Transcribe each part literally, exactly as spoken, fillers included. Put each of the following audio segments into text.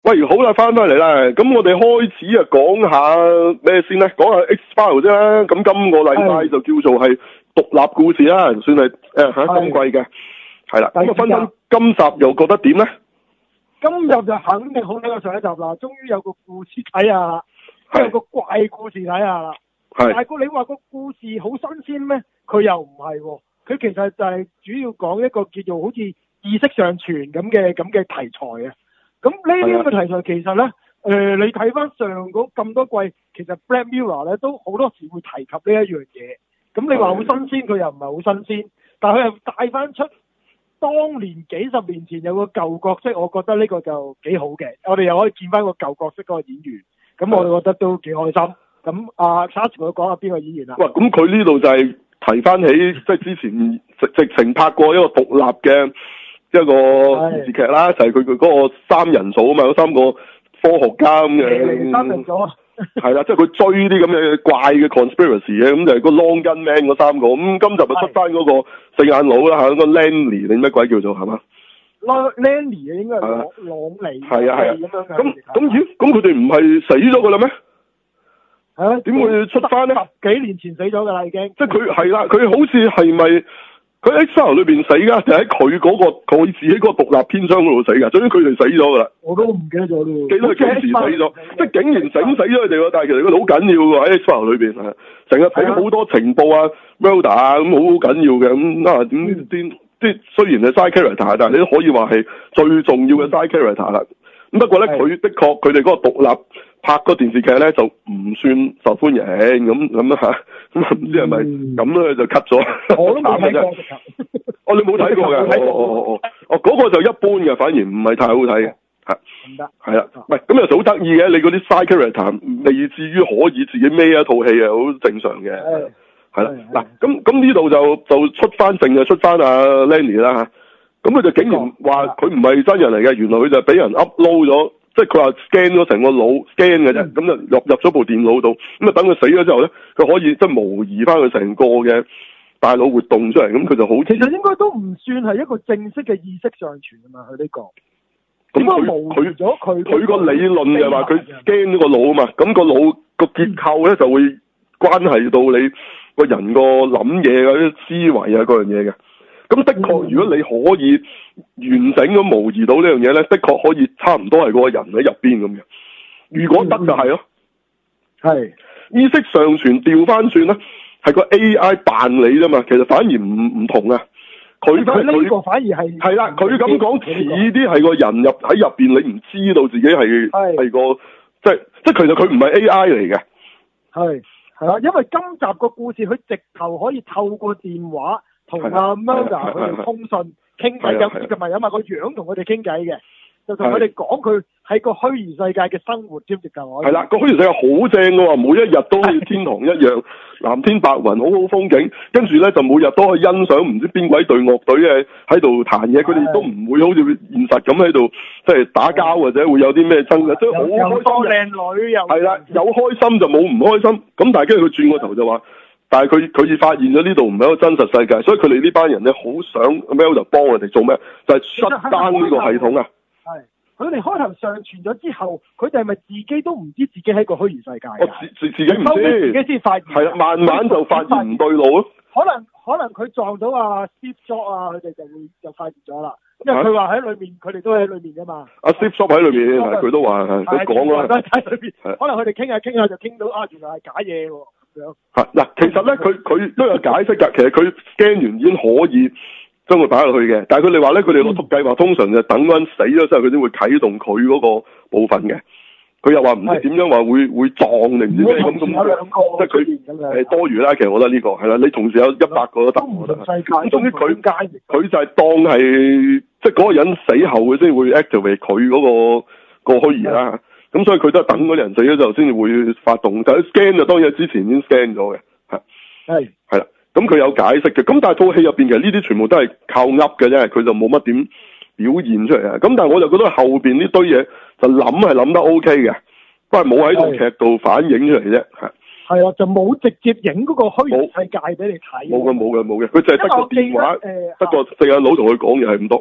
喂，好啦，翻返嚟啦，咁我哋開始啊講下咩先咧？講下 X-Files 啫啦。咁今個禮拜就叫做係獨立故事啦，算係誒吓今季嘅，係啦。咁啊，分分今集又覺得點咧？ 今日就肯定好睇過上一集啦，終於有個故事睇下啦，有個怪故事睇下啦。係。但係你話個故事好新鮮咩？佢又唔係喎，佢其實就係主要講一個叫做好似意識上傳咁嘅咁嘅題材啊。咁呢啲咁嘅題材其實咧，誒、呃、你睇翻上嗰咁多季，其實 Black Mirror 咧都好多時會提及呢一樣嘢。咁你話好新鮮，佢又唔係好新鮮，但係佢又帶翻出當年幾十年前有個舊角色，我覺得呢個就幾好嘅。我哋又可以見翻個舊角色嗰個演員，咁我哋覺得都幾開心。咁阿 Charles 佢講下邊個演員啊？喂， 咁佢呢度就係提翻起，即係之前直直情拍過一個獨立嘅一個電視劇啦，就係佢佢嗰個三人組啊嘛，有三個科學家咁嘅。三人組啊！係啦，即係佢追啲咁嘅怪嘅 conspiracy 嘅，咁就係個 Long Gun Man 嗰三個。咁今集就出翻嗰個四眼佬啦嚇，個 Lanny 定乜鬼叫做係嘛？Lanny 啊，應該係朗朗尼。係啊係啊。咁咁咦？咁佢哋唔係死咗㗎啦咩？係啊？點會出翻咧？ 十幾年前死咗㗎啦，已經。 即係佢係啦，佢好似係咪？佢喺 X-Files 裏邊死噶，就喺佢嗰個佢自己嗰個獨立篇章嗰度死噶，總之佢哋死咗噶啦。 我都唔記得咗咯。 記得佢幾時死咗？即係竟然整死咗佢哋喎，但係其實佢哋好緊要喎喺 X-Files 裏邊，成日睇好多情報啊 Mulder 啊咁好緊要嘅咁啊點啲啲雖然係 side character，但係你都可以話係最重要嘅 side character 啦。咁不過咧，佢的確佢哋嗰個獨立拍個電視劇咧就唔算受歡迎咁咁啊嚇，咁唔知係咪咁咧就 cut 咗。 我都冇睇過。 哦，你冇睇過㗎？哦哦哦哦，嗰個就一般嘅，反而唔係太好睇嘅。係。唔得。係啦，唔係咁又好得意嘅，你嗰啲 side character 未至於可以自己孭一套戲啊，好正常嘅。係。係啦，嗱咁咁呢度就就出翻正就出翻阿 Lanny 啦嚇。咁佢就竟然話佢唔係真人嚟嘅，原來佢就俾人 upload 咗，即係佢話 scan 咗成個腦 scan 嘅啫，咁、嗯、就入入咗部電腦度，咁啊等佢死咗之後咧，佢可以即係模擬翻佢成個嘅大腦活動出嚟，咁佢就好。 其實應該都唔算係一個正式嘅意識上傳啊嘛，佢呢、呢個。 咁佢佢咗佢佢個理論就係話佢 scan 咗個腦啊嘛，咁、個腦個結構咧就會關係到你個人個諗嘢嗰啲思維啊嗰樣嘢嘅。咁的確，如果你可以完整咁模擬到呢樣嘢咧，的確可以差唔多係嗰個人喺入邊咁嘅。如果得就係咯，係意識上傳調翻轉咧，係個 A I 扮你啫嘛，其實反而唔唔同啊。佢佢呢個反而係係啦，佢咁講似啲係個人入喺入邊，你唔知道自己係係個即係即係其實佢唔係 A I 嚟嘅。係係啦，因為今集個故事佢直頭可以透過電話。同阿 Mulder 佢哋通訊傾偈，有同埋有埋個樣同佢哋傾偈嘅，就同佢哋講佢喺個虛擬世界嘅生活，知唔知㗎？係啦，個虛擬世界好正㗎喎，每一日都好似天堂一樣，藍天白雲，好好風景。跟住咧就每日都可以欣賞唔知邊鬼隊樂隊嘅喺度彈嘢，佢哋都唔會好似現實咁喺度即係打交或者會有啲咩爭嘅，即係好開心。又多靚女又係啦，有開心就冇唔開心。咁但係跟住佢轉個頭就話。但係佢佢發現咗呢度唔係一個真實世界，所以佢哋呢班人咧好想 Mel 就幫我哋做咩？就係 shut down 呢個系統啊！係佢哋開頭上傳咗之後，佢哋係咪自己都唔知自己喺個虛擬世界？我自自自己唔知，自己先發現。係啦，慢慢就發現唔對路咯。可能可能佢撞到阿 Steve Jobs 啊，佢哋就會就發現咗啦。因為佢話喺裏面，佢哋都喺裏面㗎嘛。阿 Steve Jobs 喺裏面，佢都話佢講啦。喺裏面，可能佢哋傾下傾下就傾到啊，原來係假嘢喎。係嗱，其實咧佢佢都有解釋㗎。其實佢 scan 完已經可以將佢擺落去嘅，但係佢哋話咧，佢哋落足計劃通常就等嗰人死咗之後，佢先會啟動佢嗰個部分嘅。佢又話唔知點樣話會會撞定唔知咩咁咁，即係佢誒多餘啦。其實我覺得呢、呢個係啦，你同時有一百個都得，我覺得。咁總之佢佢就係當係即係嗰個人死後，佢先會 activate 佢嗰、嗰個、嗰個虛擬啦。咁所以佢都係等嗰啲人死咗之後先至會發動，但係 scan 就當然之前已經 scan 咗嘅，係係係啦。咁佢有解釋嘅，咁但係套戲入邊其實呢啲全部都係靠噏嘅啫，佢就冇乜點表現出嚟啊。咁但係我就覺得後邊呢堆嘢就諗係諗得 OK 嘅，不過冇喺套劇度反映出嚟啫，係係啊，就冇直接影嗰個虛擬世界俾你睇。冇嘅冇嘅冇嘅，佢就係得個電話，得個四眼佬同佢講嘢係咁多。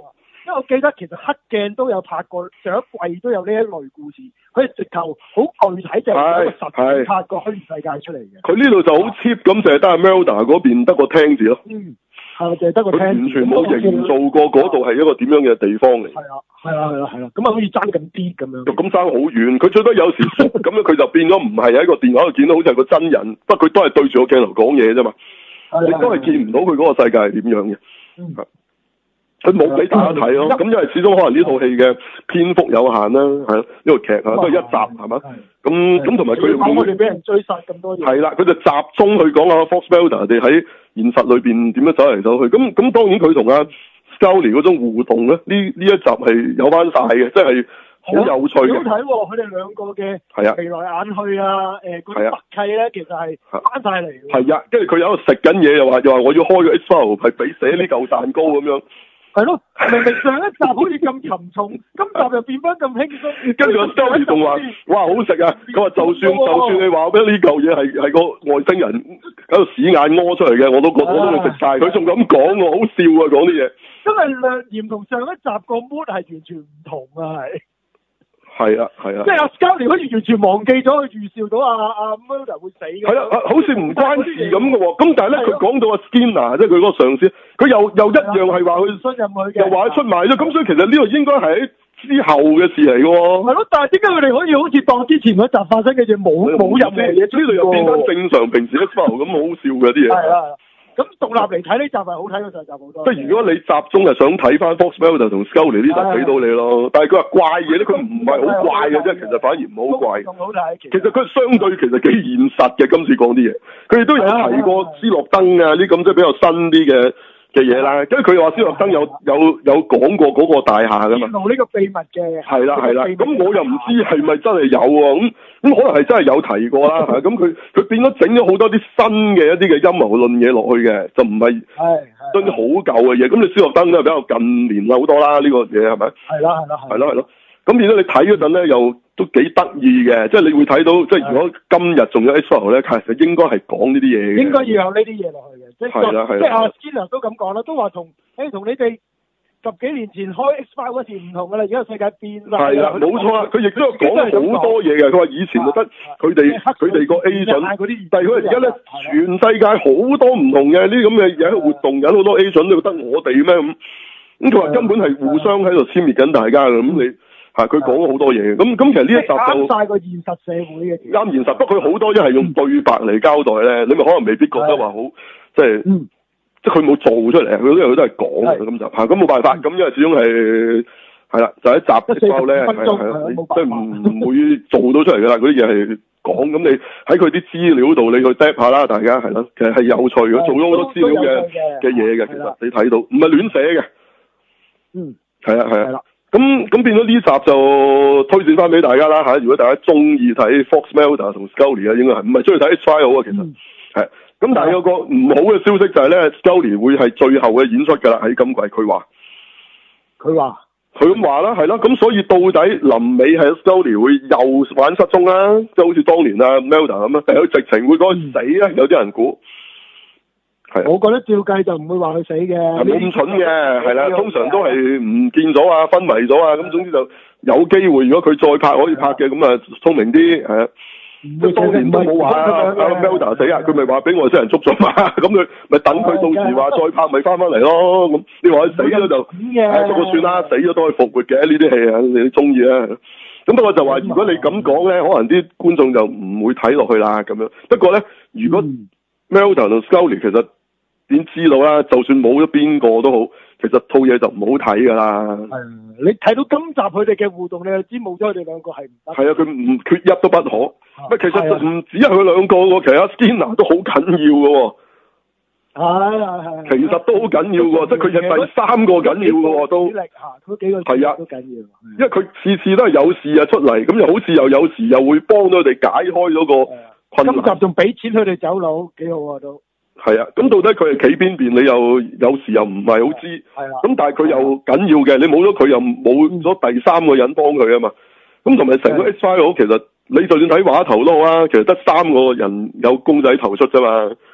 因為我記得其實黑鏡都有拍過，上一季都有呢一類故事，佢係直頭好具體就係一個實景拍個虛擬世界出嚟嘅。 佢呢度就好 cheap 咁，就係得阿 Melda 嗰邊得個聽字咯。 嗯，係就係得個聽字。 完全冇營造過嗰度係一個點樣嘅地方嚟。係啊，係啊，係啊，係啊，咁啊好似爭緊啲咁樣。 咁爭好遠，佢最多有時咁樣，佢就變咗唔係喺個電話度見到，好似係個真人，不過佢都係對住個鏡頭講嘢啫嘛。你都係見唔到佢嗰個世界係點樣嘅。嗯。佢冇俾大家睇咯，咁因為始終可能呢套戲嘅篇幅有限啦，係咯，呢個劇啊都係一集係嘛，咁咁同埋佢講我哋俾人追殺咁多嘢， 係啦，佢就集中去講阿 Fox Mulder 哋喺現實裏邊點樣走嚟走去，咁咁當然佢同阿 Scully 嗰種互動咧，呢呢一集係有翻晒嘅，即係好有趣嘅。 好睇喎，佢哋兩個嘅係啊眉來眼去啊，誒嗰啲默契咧，其實係翻晒嚟。係啊，跟住佢有喺度食緊嘢，又話又話我要開個 X-File 係俾寫呢嚿蛋糕咁樣。係咯，明明上一集好似咁沉重，今集又變翻咁輕鬆。跟住個 Scully 仲話：哇，好食啊！佢話就算就算你話咩呢嚿嘢係係個外星人喺度屎眼屙出嚟嘅，我都覺我都會食晒。佢仲咁講喎，好笑啊！講啲嘢。因為略嫌同上一集個 mood 係完全唔同啊，係。係啊，係啊。即係阿 Scully 好似完全忘記咗，佢預兆到阿阿 Mulder 會死嘅。係啊，好似唔關事咁嘅喎。咁但係咧，佢講到阿 Skinner 即係佢嗰個上司，佢又又一樣係話佢信任佢嘅，又話佢出賣咗。咁所以其實呢個應該係喺之後嘅事嚟嘅喎。係咯，但係點解佢哋可以好似當之前嗰集發生嘅嘢冇冇任何嘢？呢度又變翻正常平時 X-File 咁好笑嘅啲嘢。係啊。咁獨立嚟睇呢集係好睇過上集好多。即係如果你集中係想睇翻 Fox Mulder 同 Scully 呢集俾到你咯，但係佢話怪嘢咧，佢唔係好怪嘅啫，其實反而唔好怪。仲好睇。其實佢相對其實幾現實嘅，今次講啲嘢，佢哋都有提過斯諾登啊，呢咁即係比較新啲嘅嘅嘢啦。跟住佢又話斯諾登有有有講過嗰個大廈噶嘛。揭露呢個秘密嘅。係啦係啦，咁我又唔知係咪真係有喎，咁咁可能係真係有提過啦。咁佢佢變咗整咗好多啲新嘅一啲嘅陰謀論嘢落去嘅，就唔係將啲好舊嘅嘢。咁你斯諾登都係比較近年好多啦，呢個嘢係咪？係啦係啦係。係咯係咯。咁變咗你睇嗰陣咧，又都幾得意嘅，即係你會睇到，即係如果今日仲有 X-File 咧，其實應該係講呢啲嘢嘅。應該要有呢啲嘢落去嘅，即係即係阿 Skinner 都咁講啦，都話同誒同你哋十幾年前開 X-File 嗰時唔同㗎啦，而家個世界變啦。係啦，冇錯啦，佢亦都有講好多嘢嘅。佢話以前就得佢哋佢哋個 agent，但係佢而家咧全世界好多唔同嘅呢啲咁嘅嘢喺度活動緊，好多 agent 都得我哋咩咁？咁佢話根本係互相喺度殲滅緊大家嘅，咁你。係佢講咗好多嘢，咁咁其實呢一集就啱晒個現實社會嘅，啱現實。不過佢好多一係用對白嚟交代咧，你咪可能未必覺得話好，即係、嗯、即係佢冇做出嚟，佢都佢都係講嘅咁就嚇，咁冇辦法。咁因為始終係係啦，就喺集之後咧，係係即係唔會做到出嚟㗎啦。嗰啲嘢係講，咁你喺佢啲資料度你去 drop 下啦，大家係咯，其實係有趣嘅，做咗好多資料嘅嘅嘢嘅，其實你睇到唔係亂寫嘅，嗯，係啊係啊。咁咁變咗呢集就推薦翻俾大家啦吓，如果大家中意睇 Fox Mulder 同 Scully 啊，應該係唔係中意睇 X-File 啊？其實係，咁但係有個唔好嘅消息就係咧，Scully 會係最後嘅演出噶啦，喺今季佢話，佢話佢咁話啦，係啦，咁所以到底臨尾係 Scully 會又玩失蹤啦，即係好似當年啊 Mulder 咁啊，定係佢直情會嗰個死咧？有啲人估。係，我覺得照計就唔會話佢死嘅，係冇咁蠢嘅，係啦，通常都係唔見咗啊，昏迷咗啊，咁總之就有機會，如果佢再拍可以拍嘅，咁啊聰明啲，係啊，即係當年都冇話阿 Mulder 死啊，佢咪話俾外星人捉咗嘛，咁佢咪等佢到時話再拍咪翻翻嚟咯，咁你話佢死咗就，不過算啦，死咗都可以復活嘅呢啲戲啊，你中意啊，咁不過就話如果你咁講咧，可能啲觀眾就唔會睇落去啦，咁樣。不過咧，如果 Mulder 同 Scully 其實點知道啦？就算冇咗邊個都好，其實套嘢就唔好睇噶啦。係，你睇到今集佢哋嘅互動，你就知冇咗佢哋兩個係唔得。係啊，佢唔缺一都不可。乜其實唔止係佢兩個喎，其實 Skinner 都好緊要噶喎。係係係。其實都好緊要喎，即係佢係第三個緊要噶喎都。嗰幾個係啊，都緊要。因為佢次次都係有事啊出嚟，咁又好似又有時又會幫到佢哋解開咗個困難。今集仲俾錢佢哋走佬，幾好啊都。係啊，咁到底佢係企邊邊？你又有時又唔係好知。係啦。咁但係佢又緊要嘅，你冇咗佢又冇咗第三個人幫佢啊嘛。咁同埋成個 X-File 其實你就算睇畫頭都好啊，其實得三個人有公仔頭出啫嘛。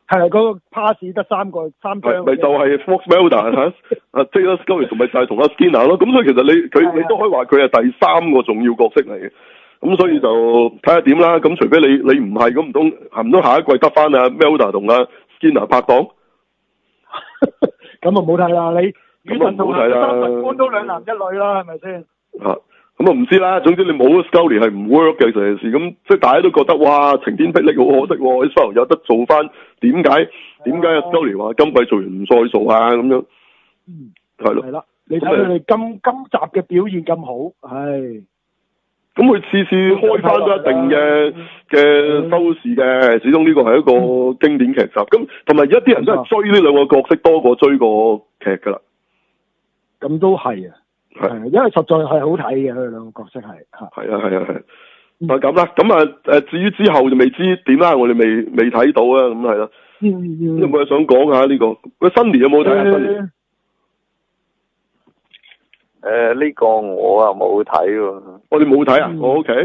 係嗰個 pass 得三個三張， 咪就係 Fox Mulder 嚇，啊 Taylor Scully 同咪就係同阿 Skinner 咯。咁所以其實你佢你都可以話佢係第三個重要角色嚟嘅。咁所以就睇下點啦。咁除非你你唔係咁，唔通唔通下一季得翻阿 Mulder 同阿 Skinner 拍檔？ 咁啊冇睇啦，你咁啊冇睇啦， 三十官都兩男一女啦，係咪先？ 嚇！咁啊唔知啦，總之你冇咗 Scully 係唔 work 嘅成件事，咁即係大家都覺得哇晴天霹靂好可惜喎，啲新人有得做翻，點解點解阿 Scully 話今季做完唔再做啊咁樣？ 嗯， 係咯， 係啦，你睇佢哋今今集嘅表現咁好，係。 咁佢次次開翻都一定嘅嘅收視嘅，始終呢個係一個經典劇集。咁同埋而家啲人都係追呢兩個角色多過追個劇㗎啦。 咁都係啊。係，因為實在係好睇嘅，佢哋兩個角色係嚇。係啊，係啊，係。就咁啦，咁啊誒，至於之後就未知點啦，我哋未未睇到啊，咁係啦。嗯嗯。有冇嘢想講下呢個？喂，Sunny有冇睇啊？Sunny？ 誒，呢個我啊冇睇喎。 我哋冇睇啊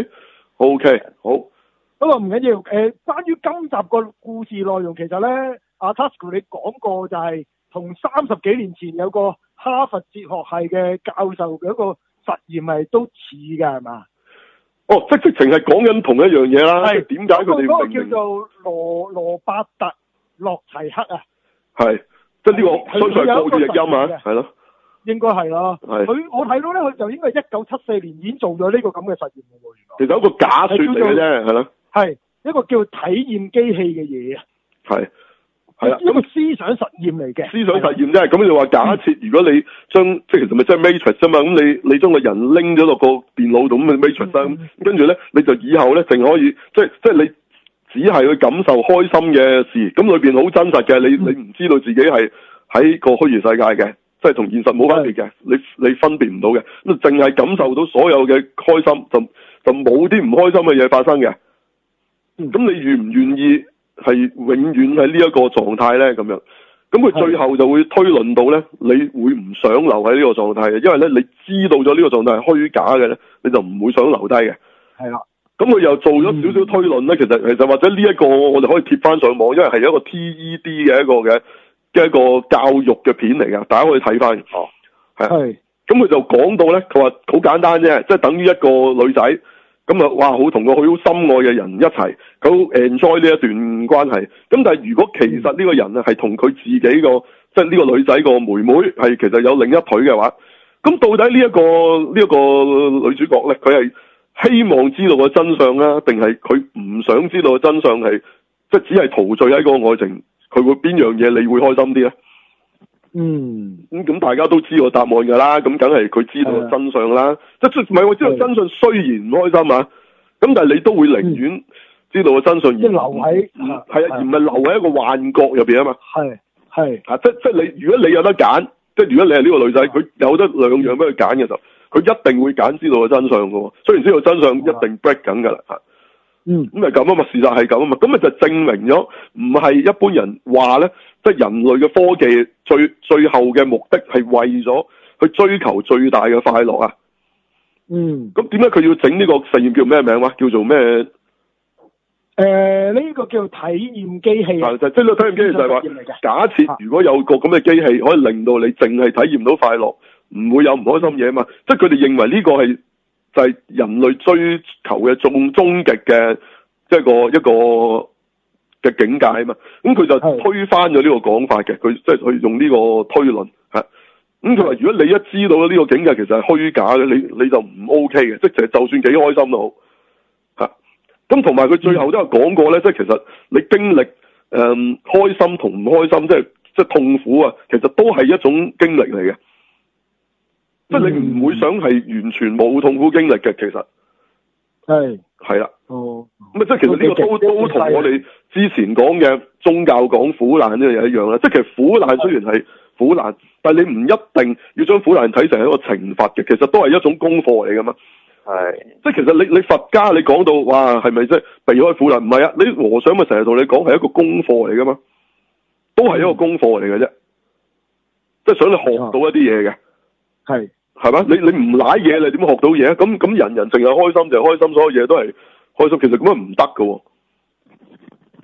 ？OK，OK，好。 不過唔緊要，誒，關於今集個故事內容，其實咧，阿 Tasuku 你講過就係同三十幾年前有個哈佛哲學系嘅教授嘅一個實驗係都似㗎，係嘛？ 哦，即直情係講緊同一樣嘢啦。係點解佢哋嗰個叫做羅羅伯特洛齊克啊？ 係，即係呢個相信係國語譯音啊，係咯。應該係啦。係。佢我睇到咧，佢就應該係一九七四年已經做咗呢個咁嘅實驗㗎喎，原來。 其實有一個假説嚟嘅啫，係咯。係一個叫體驗機器嘅嘢啊。 係。係啦， 一個思想實驗嚟嘅。 思想實驗啫，咁你話假設如果你將、嗯、即係其實咪即係 Matrix 啫嘛，咁你你將個人拎咗落個電腦度咁咪 Matrix 啦，跟住咧你就以後咧淨可以即係即係你只係去感受開心嘅事，咁裏邊好真實嘅，你、嗯、你唔知道自己係喺個虛擬世界嘅，即係同現實冇分別嘅，你你分別唔到嘅，咁淨係感受到所有嘅開心，就就冇啲唔開心嘅嘢發生嘅。咁、嗯、你願唔願意係永遠喺呢一個狀態咧？咁樣，咁佢最後就會推論到咧，你會唔想留喺呢個狀態嘅，因為咧你知道咗呢個狀態係虛假嘅咧，你就唔會想留低嘅。係啦，咁佢又做咗少少推論咧、嗯，其實其實或者呢一個我哋可以貼翻上網，因為係一個 T E D 嘅一個嘅嘅一個教育嘅片嚟㗎，大家可以睇翻。哦，係。咁佢就講到咧，佢話好簡單啫，即係等於一個女仔。咁啊，哇！好同個好心愛嘅人一齊，佢好 enjoy 呢一段關係。咁但係如果其實呢個人啊係同佢自己個，即係呢個女仔個妹妹係其實有另一腿嘅話，咁到底呢、這、一個呢一、這個女主角咧，佢係希望知道個真相啊，定係佢唔想知道個真相係，即係只係陶醉喺個愛情，佢會邊樣嘢你會開心啲咧？嗯，咁咁大家都知道答案㗎啦，咁梗係佢知道個真相啦。即係唔係我知道真相雖然唔開心啊，咁但係你都會寧願知道個真相而留喺係啊，而唔係留喺一個幻覺入邊啊嘛。係係啊，即即係你如果你有得揀，即係如果你係呢個女仔，佢有得兩樣俾佢揀嘅時候，佢一定會揀知道個真相㗎喎。雖然知道真相一定 break 緊㗎啦嚇。嗯，咁咪咁啊嘛，事實係咁啊嘛，咁咪就證明咗唔係一般人話咧，即係人類嘅科技最最後嘅目的係為咗去追求最大嘅快樂啊。嗯，咁點解佢要整呢個實驗叫咩名話？叫做咩？誒、呃，呢、這個叫體驗機器。係就即係呢個體驗機器就係話，假設如果有個咁嘅機器可以令到你淨係體驗到快樂，唔會有唔開心嘢啊嘛。即係佢哋認為呢個係。就係、是、人類追求嘅終終極嘅即係個一個嘅境界啊嘛，咁佢就推翻咗呢個講法嘅，佢即係去用呢個推論嚇。咁佢話如果你一知道呢個境界其實係虛假嘅，你你就唔 OK 嘅，即係就算幾開心都好嚇。咁同埋佢最後都有講過咧，即係其實你經歷誒、嗯、開心同唔開心，即係即係痛苦啊，其實都係一種經歷嚟嘅。即係你唔會想係完全冇痛苦經歷嘅，其實係係啦。哦，咁啊，即係其實呢個都都同我哋之前講嘅宗教講苦難呢樣嘢一樣啦。即係其實苦難雖然係苦難，但係你唔一定要將苦難睇成係一個懲罰嘅，其實都係一種功課嚟噶嘛。係，即係其實你你佛家你講到哇係咪即係避開苦難？唔係啊，你和尚咪成日同你講係一個功課嚟噶嘛，都係一個功課嚟嘅啫，即係想你學到一啲嘢嘅。係。係嘛？你你唔舐嘢，你點學到嘢？咁咁人人淨係開心就係開心，所有嘢都係開心。其實咁樣唔得噶。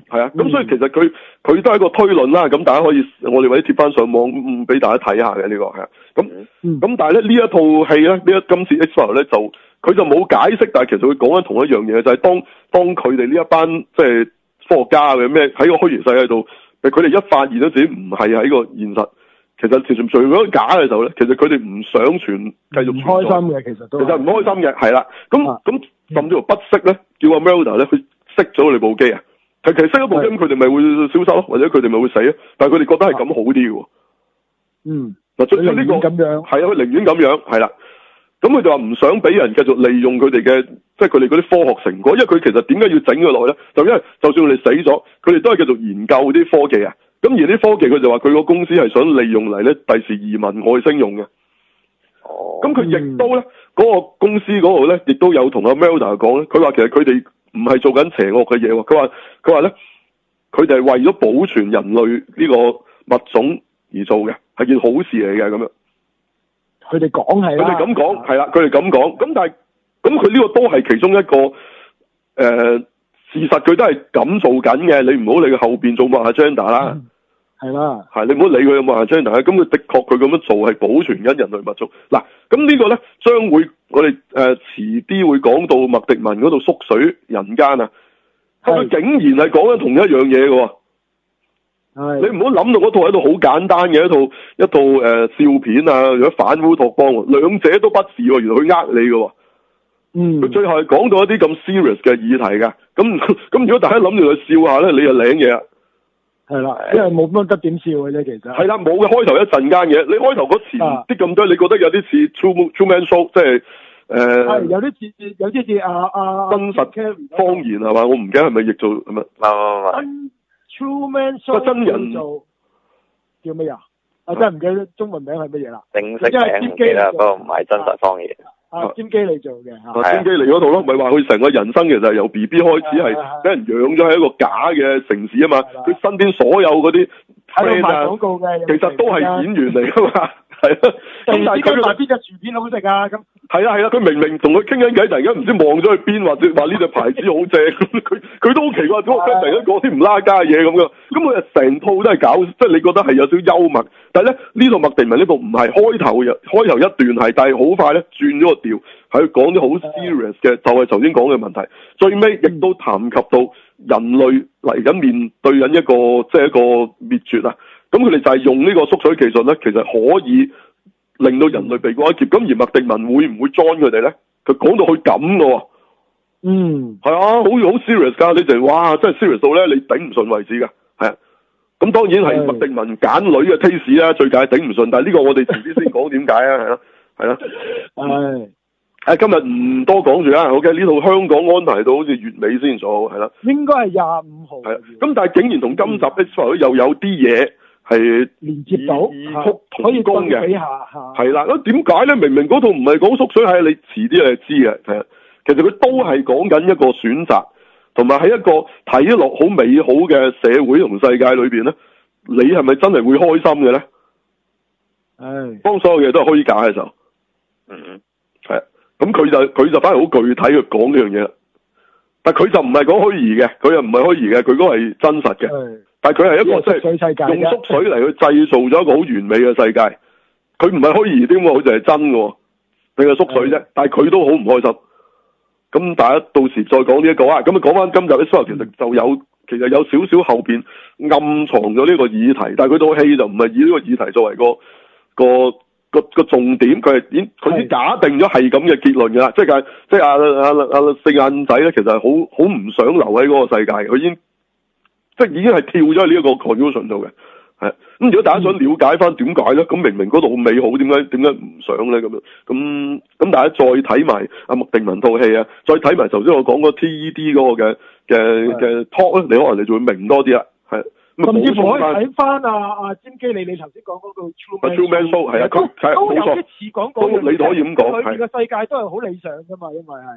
係啊，咁所以其實佢佢都係一個推論啦，咁大家可以我哋或者貼翻上網嗯俾大家睇下嘅呢個係啊，咁咁、嗯、但係咧呢一套戲咧呢一今次 X-Files 咧就佢就冇解釋，但係其實佢講緊同一樣嘢，就係、是、當當佢哋呢一班即係科學家嘅咩喺個虛擬世界度，佢哋一發現咗自己唔係喺個現實。其實其實除咗假嘅時候咧，其實佢哋唔想傳繼續傳。唔開心嘅，其實都其實唔開心嘅，係啦。咁咁甚至乎不惜咧，叫阿 Mulder 咧去熄咗你部機啊。其實熄咗部機，咁佢哋咪會消失咯，或者佢哋咪會死啊。但係佢哋覺得係咁好啲嘅。嗯。嗱，最最呢個咁樣係啊，佢寧願咁樣係啦。咁佢就話唔想俾人繼續利用佢哋嘅，即係佢哋嗰啲科學成果，因為佢其實點解要整佢落去咧？就因為就算佢哋死咗，佢哋都係繼續研究啲科技啊。咁而啲科技佢就話佢個公司係想利用嚟咧第時移民外星用嘅。哦。咁佢亦都咧嗰、嗰個公司嗰度咧，亦都有同阿 Mulder 講咧，佢話其實佢哋唔係做緊邪惡嘅嘢喎。佢話佢話咧，佢哋係為咗保存人類呢個物種而做嘅，係件好事嚟嘅咁樣。佢哋講係。佢哋咁講係啦，佢哋咁講。咁但係咁佢呢個都係其中一個誒。呃事實佢都係咁做緊嘅，你唔好理佢後邊做乜 agenda 啦，係啦，係你唔好理佢有冇 agenda 啦。咁佢的確佢咁樣做係保存緊人類物種。嗱，咁呢個咧將會我哋誒遲啲會講到麥迪文嗰度縮水人間啊，佢竟然係講緊同一樣嘢嘅。係你唔好諗到嗰套係一套好簡單嘅一套一套誒、呃、笑片啊，如果反烏托邦，兩者都不是喎，原來佢呃你嘅。嗯，佢最後係講到一啲咁 serious 嘅議題㗎，咁咁如果大家諗住去笑下咧，你就領嘢啦。係啦，因為冇乜得點笑嘅啫，其實。係啦，冇嘅開頭一陣間嘅，你開頭嗰前啲咁多，你覺得有啲似 True Truman Show， 即係誒。係有啲似，有啲似啊啊。真實謊言係嘛？我唔記得係咪譯做係咪？唔係真 Truman Show 個真人做叫乜嘢啊？我真係唔記得中文名係乜嘢啦。正式名唔記得，不過唔係真實謊言。啊，詹基利做嘅嚇，詹基利嗰度咯，咪話佢成個人生其實係由 B B 開始係俾人養咗喺一個假嘅城市啊嘛，佢身邊所有嗰啲 friend 啊，廣告嘅，其實都係演員嚟噶嘛，係啊，咁但係佢話邊隻薯片好食啊咁，係啊係啊，佢明明同佢傾緊偈，突然間唔知望咗去邊，或者話呢隻牌子好正，佢佢都好奇怪，點解突然間講啲唔拉家嘅嘢咁嘅，咁佢就成套都係搞，即係你覺得係有少少幽默，但係咧呢套麥迪文呢部唔係開頭開頭一段係，但係好快咧轉咗個調，係講啲好 serious 嘅，就係頭先講嘅問題，最尾亦都談及到人類嚟緊面對緊一個即係一個滅絕啊！咁佢哋就係用呢個縮水技術咧，其實可以令到人類避過一劫。咁而麥迪文會唔會 join 佢哋咧？佢講到佢咁嘅喎。嗯，係啊，好好 serious 㗎，你就哇，真係 serious 到咧，你頂唔順為止㗎，係啊。咁當然係麥迪文揀女嘅 taste 啦，最近係頂唔順，但係呢個我哋遲啲先講點解啊，係咯，係咯。係。誒，今日唔多講住啦 ，OK？呢套香港安排到好似月尾先做，係啦。應該係廿五號。係。咁但係竟然同今集 X-Files 又有啲嘢係連接到，異曲同工嘅。可以對比下嚇。係啦，咁點解咧？明明嗰套唔係講縮水，係你遲啲你就知嘅。係啊，其實佢都係講緊一個選擇，同埋喺一個睇落好美好嘅社會同世界裏邊咧，你係咪真係會開心嘅咧？唉，當所有嘢都係虛假嘅時候，嗯，係。咁佢就佢就反而好具體去講呢樣嘢啦，但佢就唔係講虛擬嘅，佢又唔係虛擬嘅，佢嗰個係真實嘅。但係佢係一個即係用縮水嚟去製造咗一個好完美嘅世界。佢唔係虛擬添喎，佢就係真嘅，定係縮水啫。但係佢都好唔開心。咁大家到時再講呢一個啊。咁啊講翻今集嘅 X-Files，其實就有其實有少少後邊暗藏咗呢個議題，但係佢套戲就唔係以呢個議題作為個個。個個重點佢係已經佢已經假定咗係咁嘅結論㗎啦，即係即係阿阿阿四眼仔咧，其實係好好唔想留喺嗰個世界，佢已經即係已經係跳咗喺呢一個 conclusion 度嘅，係咁。如果大家想了解翻點解咧，咁明明嗰度好美好，點解點解唔想咧咁樣？咁咁大家再睇埋阿麥迪文套戲啊，再睇埋頭先我講嗰 T E D 嗰個嘅嘅嘅 talk 咧，你可能你就會明多啲啦，係。甚至乎可以睇翻阿阿詹基利，你頭先講嗰個 Truman Show 係啊，佢都有啲似講嗰個，你可以咁講，佢哋嘅世界都係好理想噶嘛，因為係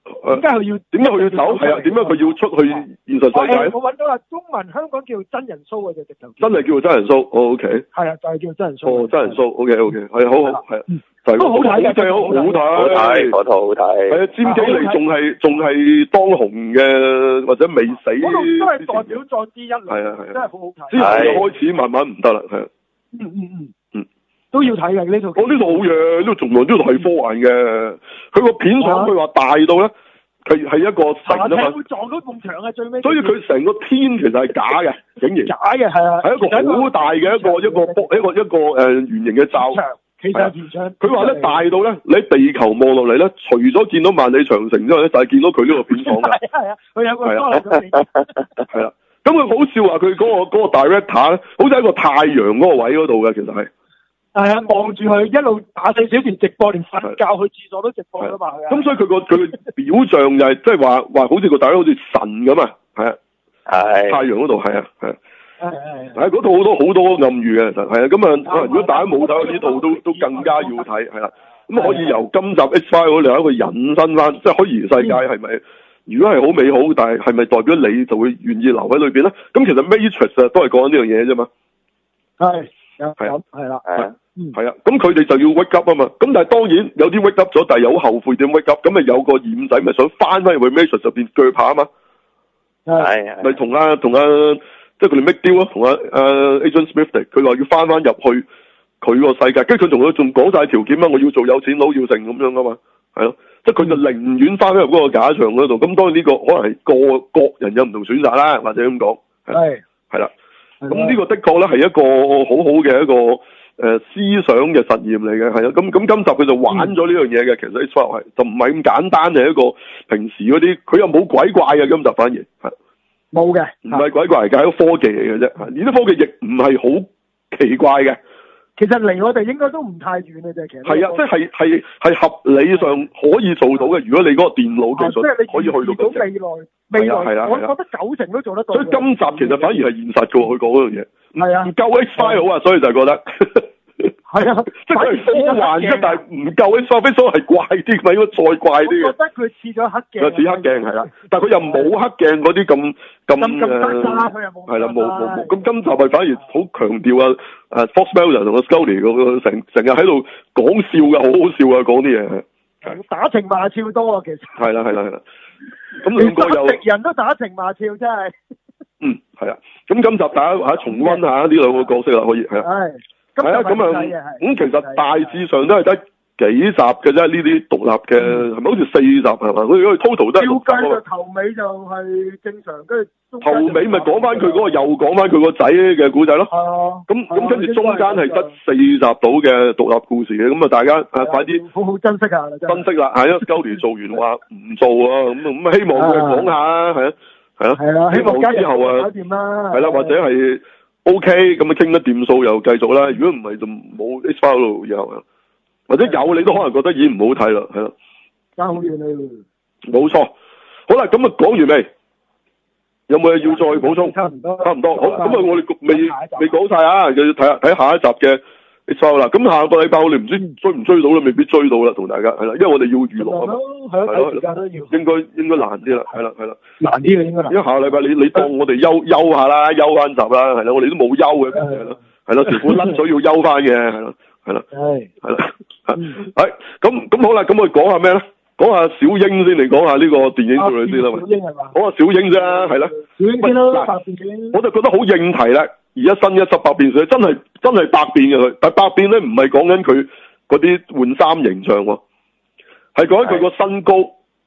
點解佢要點解佢要走？係啊，點解佢要出去現實世界？ 我揾到啦，中文香港叫真人 show 嘅就直頭。 真係叫做真人 show，哦 OK。係啊，就係叫真人 show。 哦，真人 show，OK OK，係好好係。 都好睇嘅， 真係好好睇， 好睇，嗰套好睇。 係啊，詹基利仲係仲係當紅嘅，或者未死。 嗰套都係代表作之一嚟。係啊係啊，真係好好睇。 之後就開始慢慢唔得啦，係啊。 嗯嗯嗯嗯，都要睇嘅呢套。 我呢套好嘢，呢套從來都係科幻嘅。佢個片場佢話大到咧，係係一個城啊嘛。會撞到埲牆啊，最尾。所以佢成個天其實係假嘅，竟然。假嘅係啊。係一個好大嘅一個一個一個一個誒圓形嘅罩。 其實係天窗。 佢話咧大到咧，你喺地球望落嚟咧，除咗見到萬里長城之外咧，就係見到佢呢個片廠嘅。係啊，佢有個係啦，咁佢好笑話佢嗰個嗰個 director 咧，好似喺個太陽嗰個位嗰度嘅，其實係。係啊，望住佢一路打四小時直播，連瞓覺去廁所都直播㗎嘛。咁所以佢個佢表象就係即係話話好似個大佬好似神咁啊，係啊，係太陽嗰度係啊係啊。係係係，嗰套好多好多暗喻嘅，其實係啊，咁啊，如果大家冇睇呢套，都都更加要睇，係啦，咁可以由今集 X-Files 另一個引申翻，即係虛擬世界係咪？如果係好美好，但係係咪代表你就會願意留喺裏邊咧？咁其實 Matrix 啊，都係講緊呢樣嘢啫嘛。係，係啊，係啦，係，係啊，咁佢哋就要 wake up 啊嘛。咁但係當然有啲 wake up 咗，但係有後悔點 wake up，咁咪有個染仔咪想翻翻入去 Matrix 入邊鋸扒啊嘛。係，咪同啊同啊。即係佢哋 make deal 咯，同阿阿 Agent Smith 佢話要翻翻入去佢個世界，跟住佢同佢仲講晒條件啊，我要做有錢佬要成咁樣噶嘛，係咯，即係佢就寧願翻翻入嗰個假象嗰度。咁當然呢個可能係個個人有唔同選擇啦，或者咁講係係啦。咁呢個的確咧係一個好好嘅一個誒、呃、思想嘅實驗嚟嘅，係啊。咁咁今集佢就玩咗呢樣嘢嘅，其實 X-Files 係就唔係咁簡單嘅一個平時嗰啲，佢又冇鬼怪嘅今集反而係。冇嘅，唔係鬼怪嚟嘅，係一個科技嚟嘅啫。呢啲科技亦唔係好奇怪嘅。其實離我哋應該都唔太遠嘅啫，其實。係啊，即係係係合理上可以做到嘅。如果你嗰個電腦技術可以去到咁。即係你預到未來，未來，我覺得九成都做得到。所以今集其實反而係現實嘅，佢講嗰樣嘢。係啊。唔夠 X-Files 好啊，所以就覺得。係啊，即係佢係科幻啫，但係唔夠 X-Files 係怪啲，咪應該再怪啲嘅。我覺得佢似咗黑鏡。似黑鏡係啦，但係佢又冇黑鏡嗰啲咁咁誒。係啦，冇冇冇。咁今集咪反而好強調啊！誒 Fox Mulder 同個 Scully 嗰個成成日喺度講笑嘅，好好笑啊！講啲嘢。打情罵俏多啊，其實。係啦係啦係啦。咁兩個又。敵人都打情罵俏，真係。嗯，係啊。咁今集大家嚇重溫下呢兩個角色啦，可以係啊。係。係啊，咁啊，咁其實大致上都係得幾集嘅啫，呢啲獨立嘅係咪好似四集係嘛？佢佢 total 都係。照計就頭尾就係正常，跟住頭尾咪講翻佢嗰個，又講翻佢個仔嘅古仔咯。係啊。咁咁跟住中間係得四集到嘅獨立故事嘅，咁啊大家啊快啲好好珍惜啊！珍惜啦，係因為 Scully 做完話唔做啊，咁咁希望佢講下啊，係啊，係啊。係啦，希望之後啊，搞掂啦。係啦，或者係。O K，咁啊傾得掂數又繼續啦。如果唔係就冇 X-Files 以後啊，或者有你都可能覺得已經唔好睇啦，係咯。爭好遠啊！冇錯。好啦，咁啊講完未？有冇嘢要再補充？差唔多。差唔多。好，咁啊我哋未未講晒啊，就要睇下睇下一集嘅 X-Files 啦。咁下個禮拜我哋唔知追唔追到啦，未必追到啦，同大家係啦，因為我哋要娛樂啊嘛。係咯係咯。應該應該難啲啦，係啦係啦。難啲嘅應該難。因為下個禮拜你你當我哋休休下啦，休翻集啦，係啦，我哋都冇休嘅，係咯，係咯，條款甩咗要休翻嘅，係咯，係啦，係係啦，係咁咁好啦，咁我哋講下咩咧？講下小英先嚟講下呢個電影少女先啦，小英係嘛？講下小英啫，係啦。小英先啦，百變小英。我就覺得好應題啦，而家新一輯百變小英真係真係百變嘅佢，但係百變咧唔係講緊佢嗰啲換衫形象喎，係講緊佢個身高。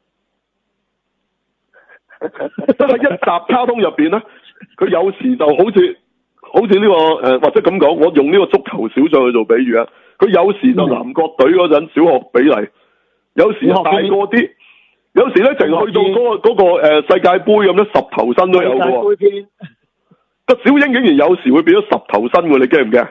即係一集卡通入邊咧，佢有時就好似好似呢、這個誒、呃，或者咁講，我用呢個足球小將去做比喻啊。佢有時就南國隊嗰陣小學比例，有時大個啲，有時咧淨係去到嗰、那個嗰、那個誒、呃、世界盃咁樣十頭身都有嘅喎。個小英竟然有時會變咗十頭身喎，你驚唔驚？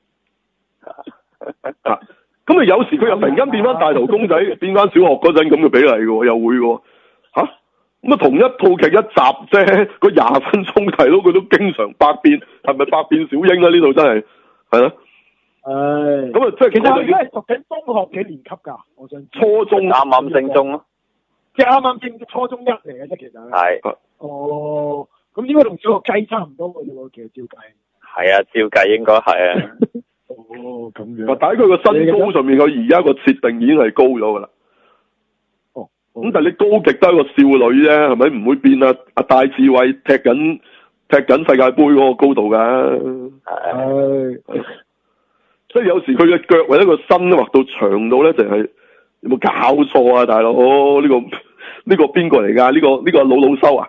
啊！咁啊有時佢又突然間變翻大頭公仔，變翻小學嗰陣咁嘅比例嘅喎，又會嘅吓。啊咁啊，同一套劇一集啫，個廿分鐘睇到佢都經常百變，係咪百變小英啊？呢度真係係咯，誒，咁啊，即係其實佢而家係讀緊中學幾年級㗎？我想初中啱啱升中咯， 即係啱啱升初中一嚟嘅啫，其實係。 哦，咁應該同小學雞差唔多嘅啫喎，其實照計。 係啊，照計應該係啊。 哦，咁樣。 但係佢個身高上面，佢而家個設定已經係高咗㗎啦。 哦。 咁但係你高極都係一個少女啫，係咪唔會變啊？阿戴志偉踢緊踢緊世界盃嗰個高度㗎。 係。 即係有時佢嘅腳或者個身畫到長度咧，就係、是、有冇搞錯啊，大佬？呢、這個呢、這個邊個嚟㗎？呢、這個呢、這個老老修啊？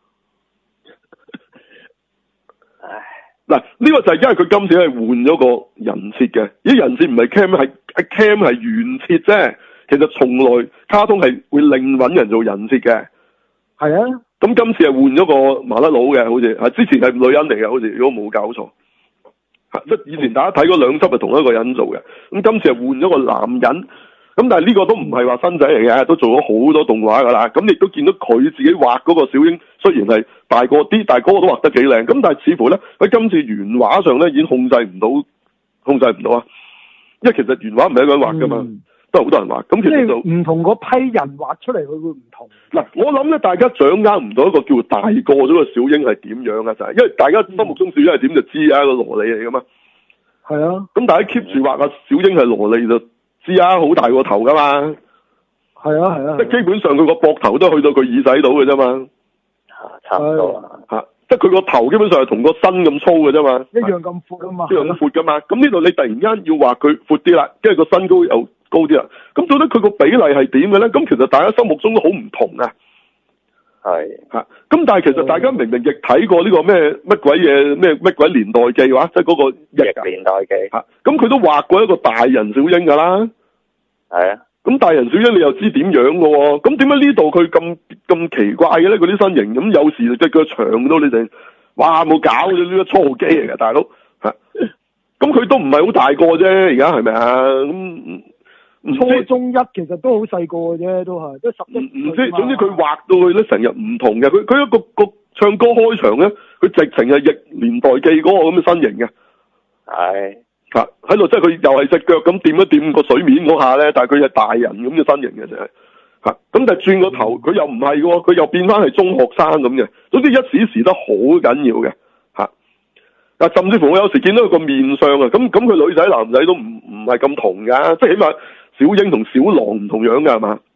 嗱，呢個就係因為佢今次係換咗個人設嘅，而人設唔係 cam 係 cam 係原設啫。其實從來卡通係會另揾人做人設嘅。 係啊。咁今次係換咗個麻甩佬嘅，好似係之前係女人嚟嘅，好似如果冇搞錯。即係以前大家睇嗰兩輯係同一個人做嘅，咁今次係換咗個男人。咁但係呢個都唔係話新仔嚟嘅，都做咗好多動畫㗎啦。咁亦都見到佢自己畫嗰個小英，雖然係大個啲，但係嗰個都畫得幾靚。咁但係似乎咧喺今次原畫上咧已經控制唔到，控制唔到啊！因為其實原畫唔係一個人畫㗎嘛，嗯、都係好多人畫。咁其實就唔同嗰批人畫出嚟，佢會唔同。 嗱，我諗咧，大家掌握唔到一個叫大個咗嘅小英係點樣啊？就係因為大家心目中小英係點就知啊，個蘿莉嚟㗎嘛。係啊。咁大家 keep 住畫啊，小英係蘿莉就。知啊，好大個頭噶嘛，係啊係啊，即係基本上佢個膊頭都去到佢耳仔度嘅啫嘛， 差唔多吓，即係佢個頭基本上係同個身咁粗嘅啫嘛， 一樣咁闊啊嘛， 一樣咁闊噶嘛，咁呢度你突然間要話佢闊啲啦，跟住個身高又高啲啦，咁到底佢個比例係點嘅咧？咁其實大家心目中都好唔同啊，係吓，咁但係其實大家明明亦睇過呢個咩乜鬼嘢咩乜鬼年代記話，即係嗰個逆年代記吓，咁佢都畫過一個大人小英噶啦。係啊，咁大人小英你又知點樣嘅喎？咁點解呢度佢咁咁奇怪嘅咧？嗰啲身形咁有時隻腳長到你哋，哇冇搞咗呢個初號機嚟嘅大佬嚇，咁佢都唔係好大個啫，而家係咪啊？咁初中一其實都好細個嘅啫，都係都十一。唔知，總之佢畫到佢咧成日唔同嘅，佢佢一個個唱歌開場咧，佢直情係逆年代記嗰個咁嘅身形嘅，係。吓喺度，即係佢又係隻腳咁掂一掂個水面嗰下咧，但係佢係大人咁嘅身形嘅就係吓，咁但係轉個頭佢又唔係喎，佢又變翻係中學生咁嘅，總之一時時得好緊要嘅吓。啊，甚至乎我有時見到佢個面相啊，咁咁佢女仔男仔都唔唔係咁同噶，即係起碼小英同小狼唔同樣噶係嘛？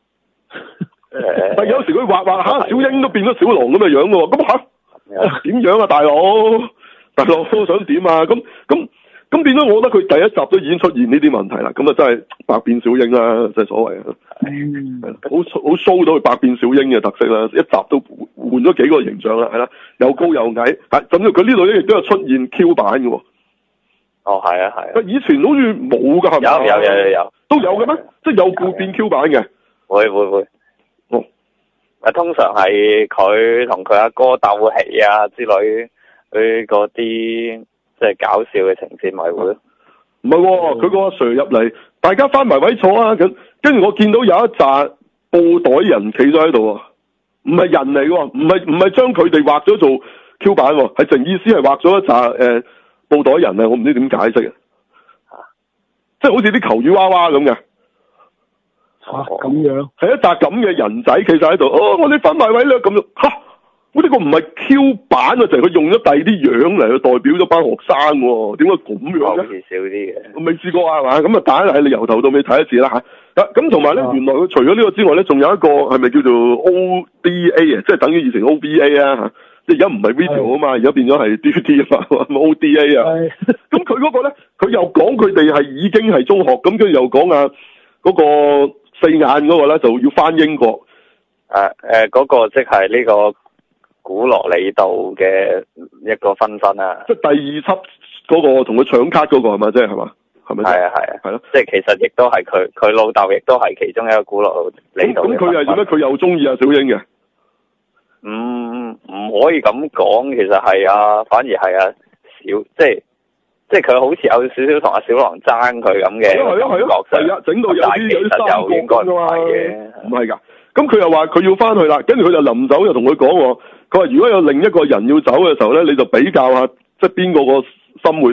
但係有時佢畫畫吓，小英都變咗小狼咁嘅樣喎，咁吓點樣啊大佬？大佬想點啊？咁咁。咁變咗，我覺得佢第一集都已經出現呢啲問題啦。咁啊，真係百變小櫻啦，即係所謂啊，係啦，好好 show 到佢百變小櫻嘅特色啦。一集都換咗幾個形象啦，係啦，又高又矮，係甚至佢呢度咧亦都有出現 Q 版嘅喎。 哦，係啊，係啊。 以前好似冇㗎，係咪？ 有有有有有。 都有嘅咩？即係有部變 Q 版嘅。 會會會。 哦。 啊，通常係佢同佢阿哥鬥氣啊之類，佢嗰啲。即係搞笑嘅情節咪會， 唔係喎，佢個阿 Sir 入嚟，大家翻埋位坐啊！咁跟住我見到有一紮布袋人企咗喺度，唔係人嚟喎，唔係唔係將佢哋畫咗做 Q 版喎，係成意思係畫咗一紮誒、呃、布袋人啊！我唔知點解釋啊，即係好似啲球魚娃娃咁嘅， 嚇咁樣， 係一紮咁嘅人仔企晒喺度，哦，我哋翻埋位啦咁樣，嚇！我呢個唔係 Q 版啊，就係佢用咗第二啲樣嚟去代表咗班學生喎。點解咁樣嘅？ 好似少啲嘅。 我未試過啊，係嘛？咁啊，打係你由頭到尾睇一次啦嚇。咁同埋咧，原來佢除咗呢個之外咧，仲有一個係咪叫做 O D A 啊？即係等於以前 O V A 啊嚇。即係而家唔係 video 啊嘛，而家變咗係 D V D 啊嘛，O D A 啊。咁佢嗰個咧，佢又講佢哋係已經係中學，咁跟住又講啊嗰個四眼嗰個咧就要返英國。 誒誒嗰個即係呢個。古樂里道嘅一個分身啊， 即係第二輯嗰個同佢搶卡嗰個係咪？即係係嘛？係咪？係啊係啊，係咯， 即係其實亦都係佢佢老豆，亦都係其中一個古樂里道。咁佢係做咩？佢又中意阿小英嘅？ 唔、嗯、唔可以咁講，其實係啊，反而係啊小，即係即係佢好似有少少同阿小狼爭佢咁嘅感覺，係啊，整到有啲有啲三角㗎嘛，唔係㗎。咁佢又話佢要翻去啦，跟住佢就臨走又同佢講，佢話如果有另一個人要走嘅時候咧，你就比較下，即係邊個個心會邊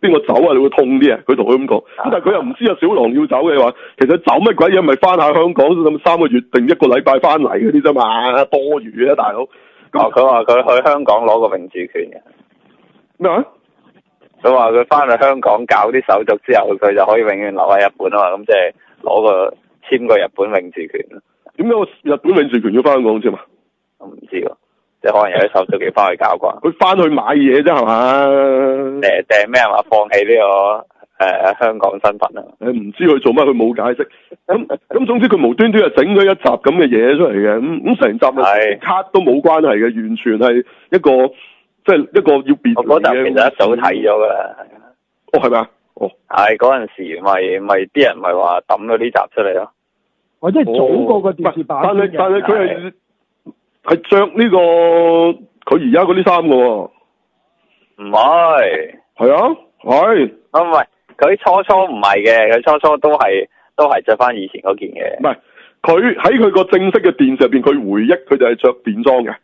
邊個走啊？你會痛啲啊？佢同佢咁講，咁但係佢又唔知啊。小狼要走嘅話，其實走乜鬼嘢？咪翻下香港咁三個月定一個禮拜翻嚟嗰啲啫嘛，多餘啊大佬。 咁佢話佢去香港攞個永住權嘅。 咩話？ 佢話佢翻去香港搞啲手續之後，佢就可以永遠留喺日本啊嘛。咁即係攞個簽個日本永住權。 點解個日本永住權要翻香港先嘛？ 我唔知喎。即係可能有啲手續要翻去搞啩， 佢翻去買嘢啫係嘛？ 誒誒咩話放棄呢、這個誒、呃、香港身份啊？ 誒唔知佢做乜，佢冇解釋。咁咁總之佢無端端就整咗一集咁嘅嘢出嚟嘅，咁咁成集咪卡都冇關係嘅，完全係一個即係、就是、一個要變。 我嗰集其實一早睇咗㗎啦。 哦係咪啊？哦係嗰陣時咪咪啲人咪話抌咗呢集出嚟咯。 我即係早過個電視版、哦。 但係但係佢係。係着呢個佢而家嗰啲衫嘅喎， 唔係， 係啊，係， 啊唔係，佢初初唔係嘅，佢初初都係都係着翻以前嗰件嘅。 唔係，佢喺佢個正式嘅電視入邊，佢回憶佢就係着便裝嘅。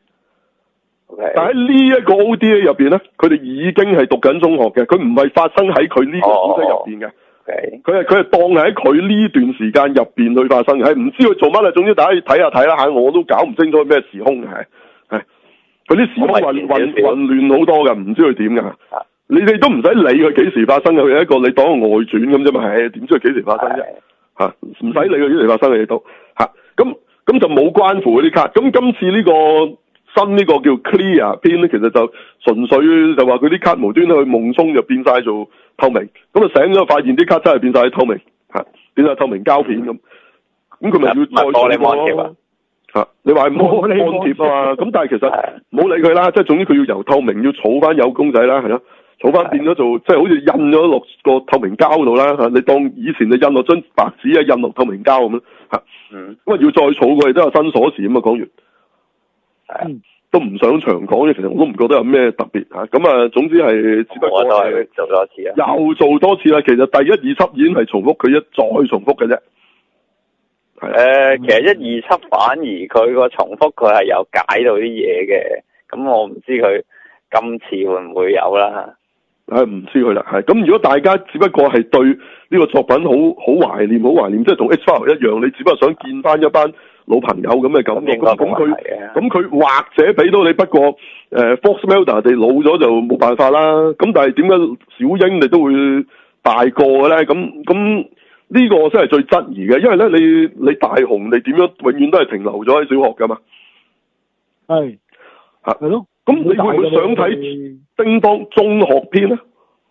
Okay. 但喺呢一個 O D A 入邊咧，佢哋已經係讀緊中學嘅，佢唔係發生喺佢呢個故仔入邊嘅。佢係佢係當係喺佢呢段時間入邊去發生嘅，係唔知佢做乜啦。總之大家睇下睇啦吓，我都搞唔清楚咩時空嘅，係係佢啲時空混混混亂好多嘅，唔知佢點㗎。你哋都唔使理佢幾時發生嘅，佢係一個你當個外傳咁啫嘛。係點知佢幾時發生啫？吓唔使理佢幾時發生嘅嘢都吓，咁咁就冇關乎嗰啲卡。咁今次呢個新呢個叫 Clear 篇咧，其實就純粹就話佢啲卡無端端去夢中就變晒做透明，咁啊醒咗發現啲卡真係變晒透明，吓變晒透明膠片咁，咁佢咪要再做咯？吓你話摩摩貼啊嘛，咁但係其實冇理佢啦，即係總之佢要由透明要儲翻有公仔啦，係咯，儲翻變咗做即係好似印咗落個透明膠度啦，吓你當以前就印落張白紙啊，印落透明膠咁咯，吓，嗯，咁啊要再儲過嚟都有新鎖匙咁啊，講完。嗯、都唔想長講嘅，其實我都唔覺得有咩特別嚇。咁啊，總之係只不過係做多次啊， 又做多次啦。其實第一二輯已經係重複，佢一再重複嘅啫。係誒、 呃，其實一二輯反而佢個重複佢係有解到啲嘢嘅。咁我唔知佢今次會唔會有啦。 誒唔知佢啦，係咁。如果大家只不過係對呢個作品好好懷念，好懷念，即係同 X-Files 一樣，你只不過想見翻一班老朋友咁嘅感覺，咁佢咁佢或者俾到你，不過誒、呃、Fox Mulder 哋老咗就冇辦法啦。咁但係點解小英你都會大個嘅咧？咁咁呢個真係最質疑嘅，因為咧你你大雄你點樣永遠都係停留咗喺小學噶嘛？ 係嚇係咯。咁你會唔會想睇叮當中學篇咧？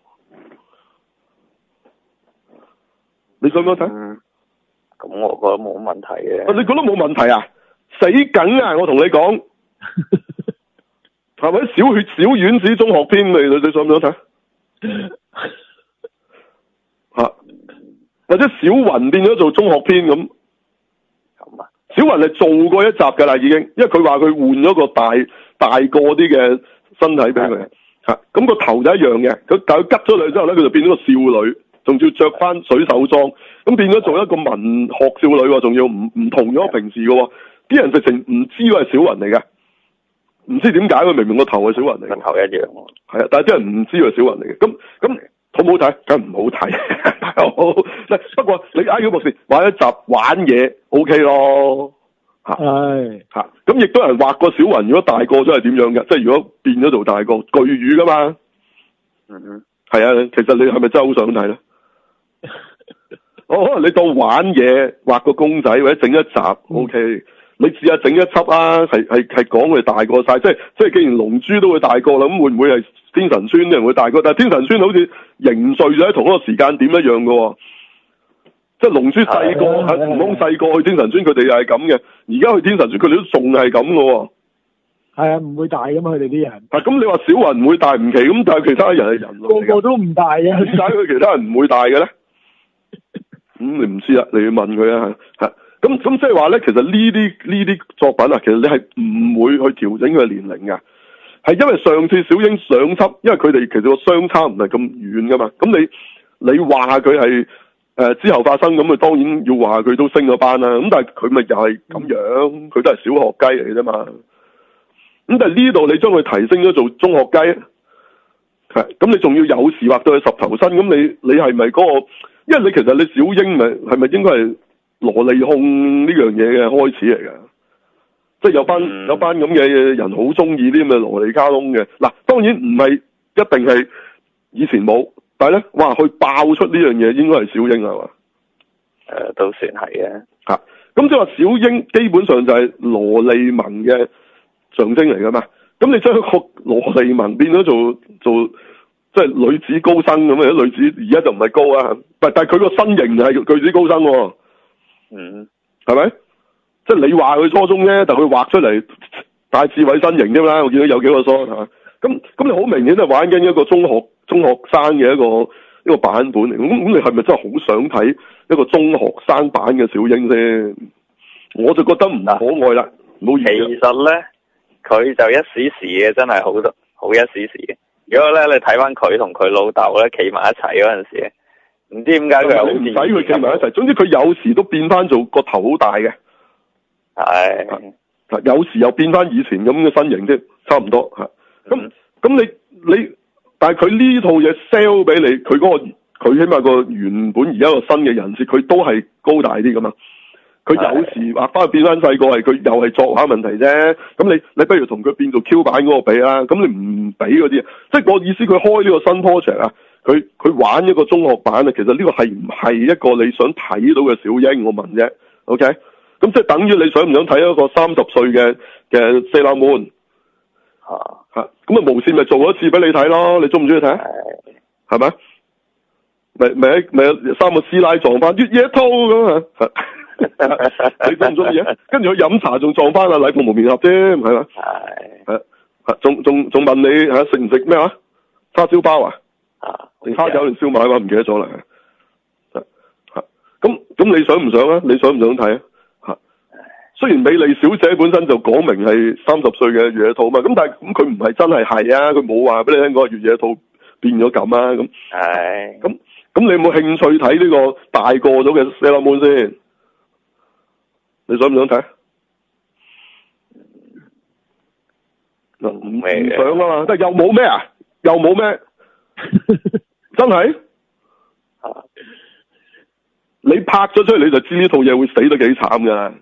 你想唔想睇？ 嗯咁我覺得冇問題嘅。 你覺得冇問題啊？死梗啊！我同你講，係咪小血小丸子中學篇？你你你想唔想睇？吓，或者小雲變咗做中學篇咁？咁啊？小雲係做過一集噶啦，已經，因為佢話佢換咗個大大個啲嘅身體俾佢。吓，咁個頭就一樣嘅，佢但係佢吉咗佢之後咧，佢就變咗個少女。仲要着翻水手裝，咁變咗做一個文學少女，仲要唔唔同咗平時嘅，啲人直情唔知佢係小雲嚟嘅，唔知點解佢明明個頭係小雲嚟嘅， 頭一樣， 係啊，但係啲人唔知佢係小雲嚟嘅，咁咁好唔好睇？梗係唔好睇，好，不過你 I Q 博士玩一集玩嘢 O K 咯，吓係吓，咁亦都有人畫過小雲，如果大個咗係點樣嘅？即係如果變咗做大個巨魚噶嘛，嗯嗯，係啊，其實你係咪真係好想睇咧？我可能你當玩嘢畫個公仔或者整一集、嗯、O、OK, K， 你試下整一輯啊，係係係講佢大個晒，即係即係既然龍珠都會大個啦，咁會唔會係天神村啲人會大個？但係天神村好似凝聚咗喺同一個時間點一樣噶，即係龍珠細個，悟空細個去天神村，佢哋又係咁嘅。而家去天神村，佢哋都仲係咁噶。 係啊，唔會大噶嘛，佢哋啲人。 啊，咁你話小雲唔會大唔奇，咁但係其他人係人類， 個個都唔大嘅。點解佢其他人唔會大嘅咧？咁、嗯、你唔知啊，你要問佢啊吓。咁咁即係話咧，其實呢啲呢啲作品啊，其實你係唔會去調整佢嘅年齡噶，係因為上次小英上輯，因為佢哋其實個相差唔係咁遠噶嘛。咁你你話佢係誒之後發生，咁佢當然要話佢都升咗班啦。咁但係佢咪又係咁樣，佢、嗯、都係小學雞嚟嘅啫嘛。咁但係呢度你將佢提升咗做中學雞， 係，咁你仲要有時畫到佢十頭身，咁你你係咪嗰個？因為你其實你小英咪係咪應該係蘿莉控呢樣嘢嘅開始嚟㗎？即係有班、嗯、有班咁嘅人好中意啲咁嘅蘿莉卡通嘅。嗱，當然唔係一定係以前冇，但係咧，哇，佢爆出呢樣嘢應該係小英係嘛？ 誒、呃，都算係嘅。 嚇、啊，咁即係話小英基本上就係蘿莉萌嘅象徵嚟㗎嘛。咁你將個蘿莉萌變咗做做即係女子高生咁樣，女子而家就唔係高啊，但但係佢個身形係巨子高生喎。 嗯， 係咪？即係你話佢初中啫，但佢畫出嚟大智慧身形啫嘛。我見到有幾個梳嚇，咁咁你好明顯係玩緊一個中學中學生嘅一個一個版本嚟。咁咁你係咪真係好想睇一個中學生版嘅小英先？我就覺得唔可愛啦，唔好意思。 其實咧，佢就一時時嘅，真係好多好一時時嘅。如果咧你睇翻佢同佢老豆咧企埋一齊嗰陣時，唔知點解佢又唔使佢企埋一齊。總之佢有時都變翻做個頭好大嘅。係，嗱，有時又變翻以前咁嘅身形啫，差唔多吓。咁咁、嗯、你你，但係佢呢套嘢 sell 俾你，佢嗰、嗰個佢起碼個原本而家個新嘅人設，佢都係高大啲噶嘛。佢有時畫翻變翻細個，係佢又係作畫問題啫。咁你你不如同佢變做 Q 版嗰個比啦。咁你唔俾嗰啲，即係我意思，佢開呢個新 project 啊，佢佢玩一個中學版啊，其實呢個係唔係一個你想睇到嘅小英？我問啫 ，OK？咁即係等於你想唔想睇一個三十歲嘅嘅 Sailor Moon 嚇嚇？咁啊無線咪做咗一次俾你睇咯？你中唔中意睇？係咪？咪咪咪三個師奶撞翻月野兔咁啊！你中唔中意啊？跟住佢飲茶仲撞翻啊禮服蒙面俠添，係嘛？係係仲仲仲問你嚇食唔食咩話？叉燒包啊？啊，定蝦餃定燒賣話唔記得咗啦。嚇嚇咁咁你想唔想啊？你想唔想睇啊？雖然美麗小姐本身就講明係三十歲嘅月野兔嘛，咁但係咁佢唔係真係係啊，佢冇話俾你聽嗰個月野兔變咗咁啊，咁係咁咁你有冇興趣睇呢個大個咗嘅 Sailor Moon先？你想唔想睇？唔唔想啊嘛，即係又冇咩啊，又冇咩，真係你拍咗出嚟你就知呢套嘢會死得幾慘噶。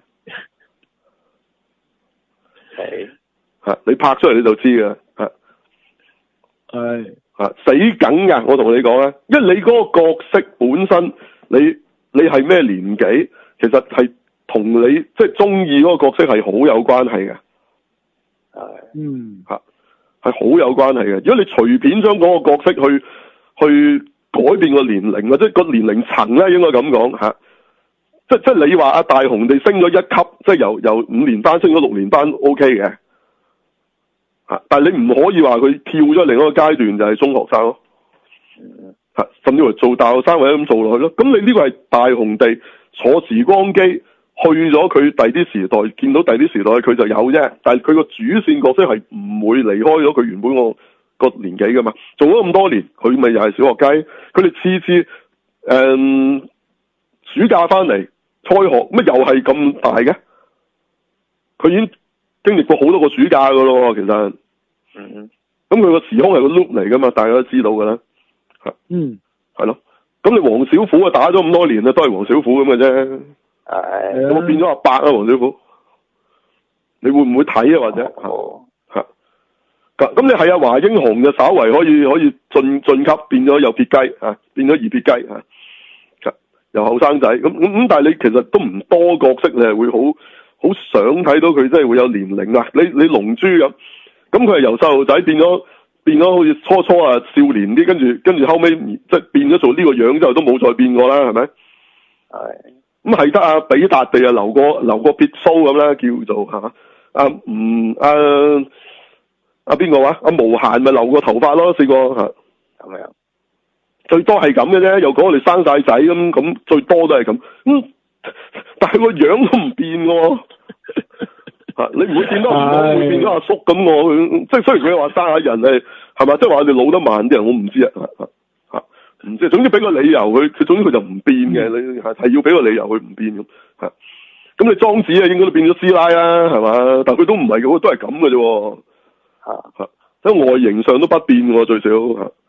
係，吓你拍出嚟你就知㗎，吓係吓死梗噶，我同你講啊，因為你嗰個角色本身，你你係咩年紀，其實係同你即係中意嗰個角色係好有關係嘅，係，嗯，吓係好有關係嘅。如果你隨便將嗰個角色去去改變個年齡或者個年齡層咧，應該咁講吓。即即係你話阿大雄哋升咗一級，即係由由五年班升咗六年班 ，OK 嘅，吓，但係你唔可以話佢跳咗另一個階段就係中學生咯，吓，甚至乎做大學生或者咁做落去咯。咁你呢個係大雄地坐時光機去咗佢第啲時代，見到第啲時代佢就有啫，但係佢個主線角色係唔會離開咗佢原本個個年紀噶嘛。做咗咁多年，佢咪又係小學雞？佢哋次次誒、嗯、暑假翻嚟。開學乜又係咁大嘅？佢已經經歷過好多個暑假噶咯，其實，嗯，咁佢個時空係個 loop 嚟噶嘛，大家都知道噶啦，係，嗯，係咯，咁你黃小虎啊打咗咁多年啦，都係黃小虎咁嘅啫，係，咁變咗阿伯啊，黃小虎，你會唔會睇啊？或者，哦，吓，咁你係阿華英雄就稍為可以可以進進級，變咗又撇雞啊，變咗二撇雞啊。又後生仔咁咁咁，但係你其實都唔多角色，你係會好好想睇到佢，真係會有年齡啊！你你龍珠咁，咁佢係由細路仔變咗變咗好似初初啊少年啲，跟住跟住後尾即係變咗做呢個樣之後都冇再變過啦，係咪？係咁係得阿比達地啊留個留個撇鬚咁啦，叫做吓啊唔啊啊邊個話阿無限咪留個頭髮咯，試過吓咁樣。最多係咁嘅啫，又講我哋生晒仔咁，咁最多都係咁。咁、嗯、但係個樣都唔變喎，嚇你唔會變得唔會變咗阿叔咁喎。即係雖然佢話生下人係係咪？即係話我哋老得慢啲人，我唔知啊嚇唔知。總之俾個理由佢，佢總之佢就唔變嘅。你係係要俾個理由佢唔變咁嚇。咁你莊子啊應該都變咗師奶啦，係嘛？但係佢都唔係嘅，都係咁嘅啫喎嚇嚇。喺外形上都不變喎，最少嚇。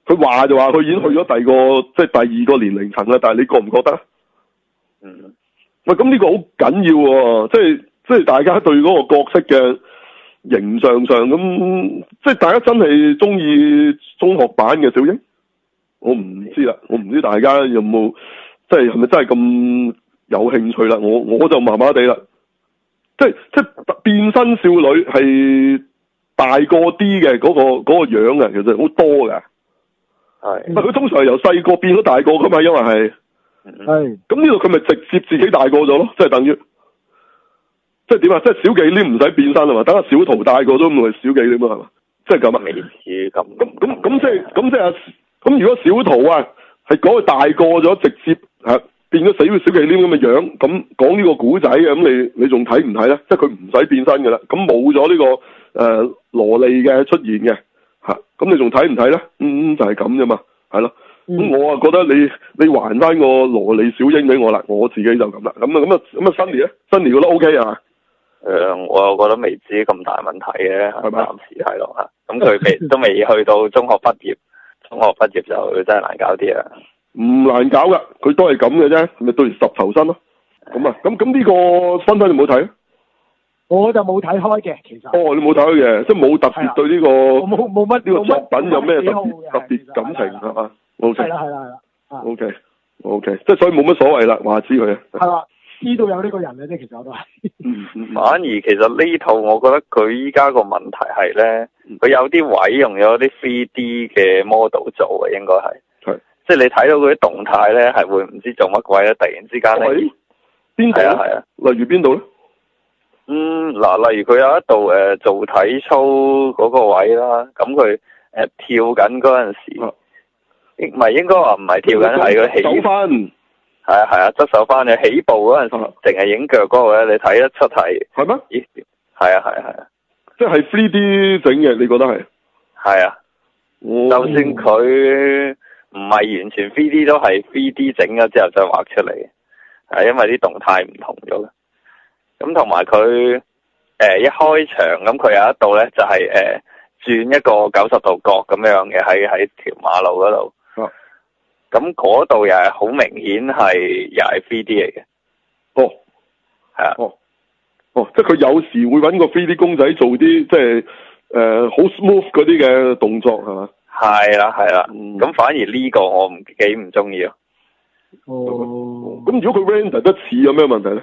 佢話就話佢已經去咗第二個即係第二個年齡層啦，但係你覺唔覺得？ 嗯。 喂，咁呢個好緊要喎，即係即係大家對嗰個角色嘅形象上咁，即係大家真係中意中學版嘅小櫻？我唔知啦，我唔知大家有冇即係係咪真係咁有興趣啦？我我就麻麻地啦，即係即係變身少女係大個啲嘅嗰個嗰、嗰個樣啊，其實好多㗎。係。佢通常係由細個變咗大個㗎嘛，因為係。係。咁呢度佢咪直接自己大個咗咯？即係等於，即係點啊？即係小忌廉唔使變身啊嘛？等阿小桃大個都唔係小忌廉啊嘛？即係咁啊？ 未似咁。 咁咁咁即係咁即係咁如果小桃啊係講佢大個咗，直接係變咗死咗小忌廉咁嘅樣，咁講呢個古仔嘅，咁你你仲睇唔睇咧？即係佢唔使變身㗎啦，咁冇咗呢個誒、呃、蘿莉嘅出現嘅嚇，咁你仲睇唔睇咧？嗯，就係咁啫嘛，係咯。咁、嗯、我啊覺得你你還翻個蘿莉小櫻俾我啦，我自己就咁啦。咁啊咁啊咁啊，Sunny 咧，Sunny 覺得 OK 啊？誒、 呃，我又覺得未至於咁大問題嘅，係咪？暫時係咯嚇。咁佢未都未去到中學畢業，中學畢業就真係難搞啲啊！ 唔難搞噶，佢都係咁嘅啫，咪到時十頭身咯。咁啊，咁咁呢個分分你冇睇啊？ 我就冇睇開嘅，其實。哦， 你冇睇開嘅，即係冇特別對呢、這個冇冇乜呢個作品有咩特別特別感情係嘛？O K。係啦係啦係啦。O K O K，即係所以冇乜所謂啦，話知佢啊。係啦，知道有呢個人嘅啫，其實我都係。 反而其實呢套我覺得佢依家個問題係咧，佢有啲位用咗啲 三 D 嘅 model 做嘅，應該係。係。即係你睇到嗰啲動態咧，係會唔知做乜鬼咧？突然之間咧。 邊度？係啊係啊。例如邊度咧？ 嗯，嗱，例如佢有一度誒、呃、做體操嗰個位啦，咁佢誒跳緊嗰陣時，唔係、啊、應該話唔係跳緊，係佢起手翻，係啊係啊，側手翻你起步嗰陣時，淨係影腳嗰個咧，你睇得出係係咩？咦，係啊係啊係啊， 即係 三 D 整嘅，你覺得係？係啊， 哦、就算佢唔係完全 三 D 都係 三 D 整咗之後再畫出嚟，係因為啲動態唔同咗嘅。咁同埋佢誒一開場咁，佢有一度咧就係、是、誒、呃、轉一個九十度角咁樣嘅，喺喺條馬路嗰度。咁嗰度又係好明顯係又係 三 D 嚟嘅。哦，係啊。哦，哦，即係佢有時會揾個三 D 公仔做啲即係誒好 smooth 嗰啲嘅動作係嘛？係啦係啦。咁、嗯、反而呢個我唔幾唔中意啊。哦。咁如果佢 render 得似有咩問題咧？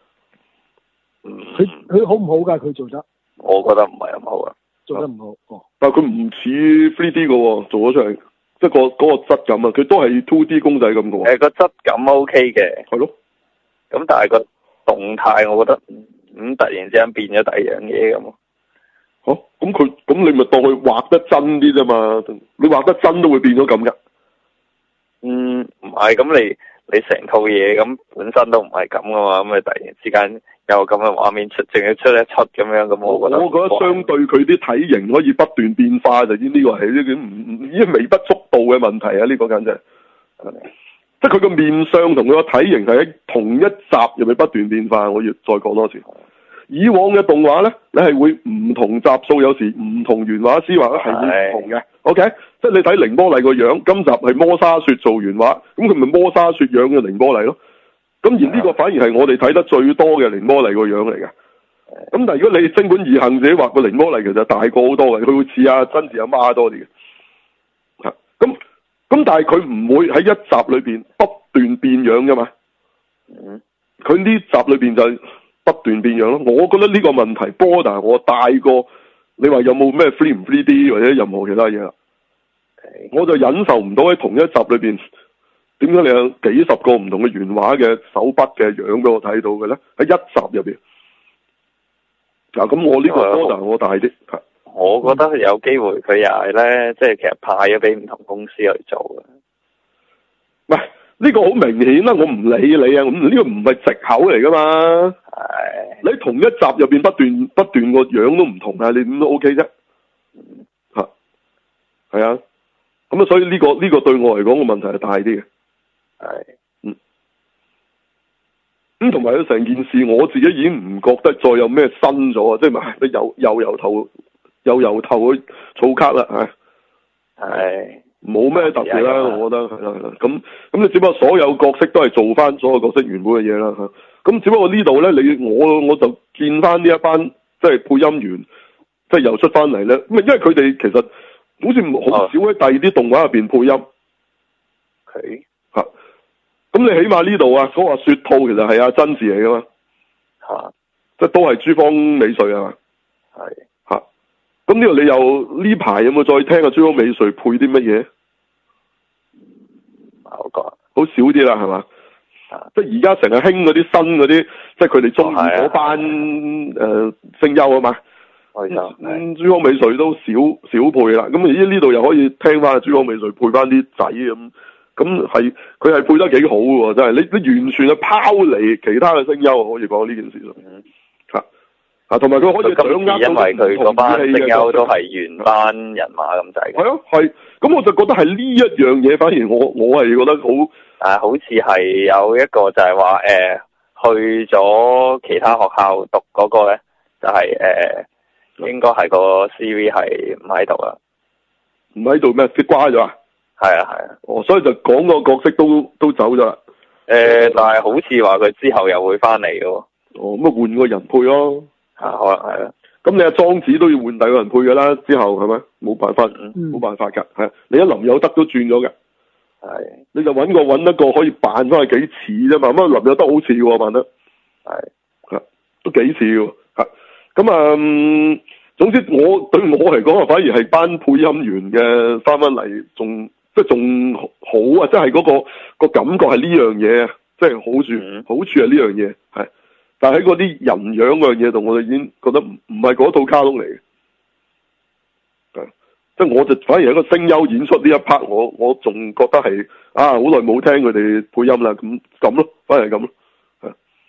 佢佢好唔好噶？佢做得， 我覺得唔係咁好啊， 做得唔好。哦， 但係佢唔似 三 D 嘅，做咗出嚟，即係個嗰個質感啊，佢都係 二 D 公仔咁嘅。誒，個質感 OK 嘅，係咯。咁但係個動態，我覺得咁突然之間變咗第二樣嘢咁。好，咁佢咁你咪當佢畫得真啲啫嘛？你畫得真都會變咗咁噶。嗯，唔係，咁你你成套嘢咁本身都唔係咁噶嘛，咁你突然之間。有咁嘅畫面出，淨係出一出咁樣，咁我覺得我覺得相對佢啲體型可以不斷變化，就已經呢個係呢啲唔唔已經微不足道嘅問題啊！呢、這個簡直，即係佢個面相同佢個體型係喺同一集入面不斷變化。我要再講多次，以往嘅動畫咧，你係會唔同集數，有時唔同原畫師畫咧係會唔同嘅。OK，即係你睇綾波麗個樣，今集係摩沙雪做原畫，咁佢咪摩沙雪樣嘅綾波麗咯。咁而呢個反而係我哋睇得最多嘅綾波麗個樣嚟嘅。咁但係如果你貞本義行自己畫個綾波麗，其實大過好多嘅，佢會似阿真嗣阿媽多啲嘅。嚇，咁咁但係佢唔會喺一集裏邊不斷變樣㗎嘛。嗯。佢呢集裏邊就係不斷變樣咯。我覺得呢個問題波，但係我大過你話有冇咩 three 唔 three D 或者任何其他嘢啦。我就忍受唔到喺同一集裏邊。點解你有幾十個唔同嘅原畫嘅手筆嘅樣俾我睇到嘅咧？喺一集入邊，嗱咁我呢個 order 我大啲，我覺得有機會佢又係咧，即係其實派咗俾唔同公司去做嘅。唔係呢個好明顯啦，我唔理你啊，咁呢個唔係藉口嚟噶嘛。係你同一集入邊不斷不斷個樣都唔同啊，你點都 OK 啫。吓，係啊，咁啊，所以呢個呢個對我嚟講個問題係大啲嘅。係，嗯，咁同埋佢成件事，我自己已經唔覺得再有咩新咗啊！即係咪你又又由頭又由頭去儲卡啦，係，係， 冇咩特別啦，我覺得係啦係啦。咁咁你只不過所有角色都係做翻所有角色原本嘅嘢啦嚇。咁只不過呢度咧，你我我就見翻呢一班即係配音員，即係又出翻嚟咧。咁因為佢哋其實好似好少喺第二啲動畫入邊配音。 佢嚇、啊。咁你起碼呢度啊，嗰個雪兔其實係阿真嗣嚟噶嘛。 嚇、啊。即係都係珠方美穗啊嘛。 係。 嚇。咁呢度你又呢排有冇再聽啊？珠方美穗配啲乜嘢？ 我覺好少啲啦，係嘛？ 啊、 即係而家成日興嗰啲新嗰啲，即係佢哋中意嗰班誒、呃、聲優啊嘛。 係咁珠方美穗都少少配啦。咁而呢度又可以聽翻珠方美穗配翻啲仔咁，咁係佢係配得幾好喎！真係你你完全係拋離其他嘅聲優，可以講呢件事咯。 嗯。 嚇啊！同埋佢可以掌握到因為佢嗰班聲優都係原班人馬咁滯。 係啊，係。咁我就覺得係呢一樣嘢，反而我我係覺得好。 啊，好似係有一個就係話誒，去咗其他學校讀嗰個咧，就係、是、誒、呃，應該係個 C V 係唔喺度啦。 唔喺度咩？佢瓜咗啊？係啊係啊。 哦，所以就講個角色都都走咗啦。 誒、呃，但係好似話佢之後又會翻嚟嘅喎。 哦，咁啊換個人配咯。 嚇、啊，可能係啦。 咁你阿莊子都要換第二個人配㗎啦，之後係咪？冇辦法，冇、嗯、辦法㗎，係你一林有德都轉咗嘅。係，你就揾個揾一個可以扮翻係幾似啫嘛，咁林有德好似喎，扮得係，都幾似喎，咁啊、嗯，總之我對我嚟講啊，反而係班配音員嘅翻返嚟，仲即係仲好啊，即係嗰個個感覺係呢樣嘢啊，即係好處，嗯、好處係呢樣嘢，係，但係喺嗰啲人樣嗰樣嘢度，我哋已經覺得唔唔係嗰套卡通嚟嘅。即係我就反而喺個聲優演出呢一 part，我我仲覺得係啊，好耐冇聽佢哋配音啦，咁咁咯，反而係咁咯，係，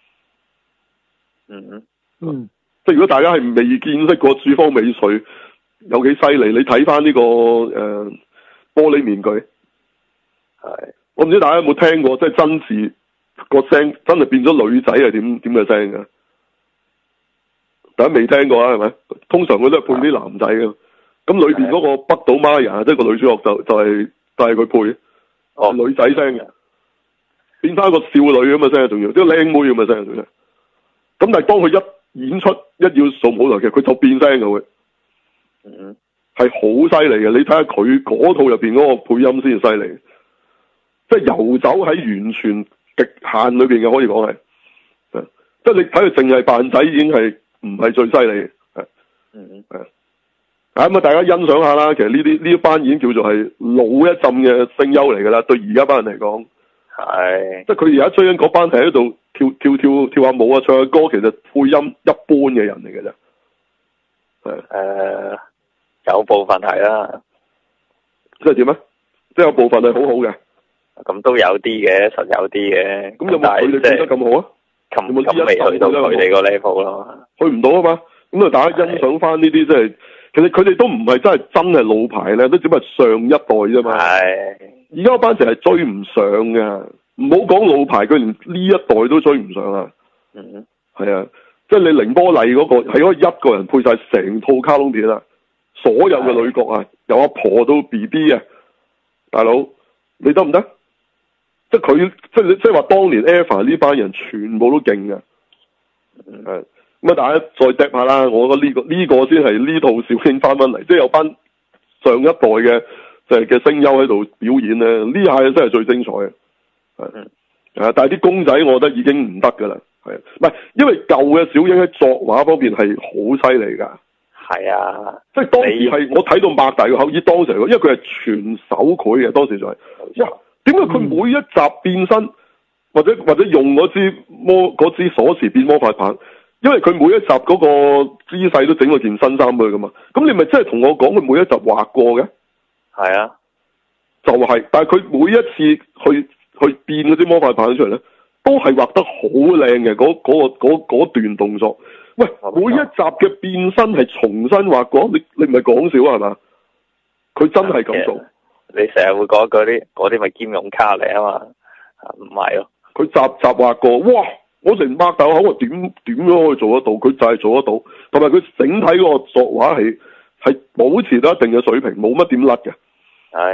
嗯嗯，即係如果大家係未見識過珠方美穗有幾犀利，你睇翻呢個誒、呃、玻璃面具，係，我唔知大家有冇聽過，即係真嗣個聲真係變咗女仔係點點嘅聲㗎？大家未聽過啊？係咪？通常佢都係配啲男仔嘅。咁裏邊嗰個北島媽人，即係個女主角就就係、是、就係、是、佢配，哦女仔聲嘅，變翻個少女咁嘅聲，仲要即係靚妹咁嘅聲，仲要。咁但係當佢一演出一要做舞台劇，佢就變聲嘅會，嗯，係好犀利嘅。你睇下佢嗰套入邊嗰個配音先至犀利，即係遊走喺完全極限裏邊嘅，可以講係，即係你睇佢淨係扮仔已經係唔係最犀利，係，嗯係。咁啊！大家欣賞下啦。其實呢啲呢一班已經叫做係老一陣嘅聲優嚟㗎啦。對而家班人嚟講，係即係佢哋而家追緊嗰班係喺度跳跳跳跳下舞啊，唱下歌，其實配音一般嘅人嚟嘅啫。係誒、呃，有部分係啦。即係點啊？即係有部分係好好嘅。咁都有啲嘅，實有啲嘅。咁有冇佢哋配得咁好啊？有冇啲未去到佢哋個 level 咯？去唔到啊嘛。咁啊，大家欣賞翻呢啲即係。其實佢哋都唔係真係真係老牌咧，都只不過上一代啫嘛。係。而家嗰班成係追唔上㗎，唔好講老牌，佢連呢一代都追唔上啊。嗯。係啊，即係你凌波麗嗰個係可以一個人配晒成套卡通片啊，所有嘅女角啊，由阿婆到 B B 啊，大佬你得唔得？即係佢，即係你，即係話當年 Eva 呢班人全部都勁㗎。嗯。係。咁啊！大家再嗒下啦，我覺得呢、這個呢、這個先係呢套小英翻返嚟，即係有班上一代嘅就係嘅聲優喺度表演咧，呢下真係最精彩嘅。係啊，但係啲公仔我覺得已經唔得噶啦，係唔係？因為舊嘅小英喺作畫方面係好犀利噶。係啊，即係當時係我睇到擘大個口，以當時嚟講，因為佢係全手繪嘅，當時就係、是、哇，點解佢每一集變身、嗯、或者或者用嗰支魔嗰支鎖匙變魔法棒？因為佢每一集嗰個姿勢都整咗件新衫俾佢噶嘛，咁你咪真係同我講佢每一集畫過嘅？係啊，就係、是，但係佢每一次去去變嗰啲魔法棒出嚟咧，都係畫得好靚嘅，嗰嗰個嗰嗰段動作。喂，每一集嘅變身係重新畫過，你你唔係講笑係嘛？佢真係咁做。你成日會講嗰啲嗰啲咪兼容卡嚟啊嘛？唔係咯，佢集集畫過，哇！我成擘大口，我點點樣可以做得到？佢就係做得到，同埋佢整體嗰個作畫係係保持到一定嘅水平，冇乜點甩嘅。係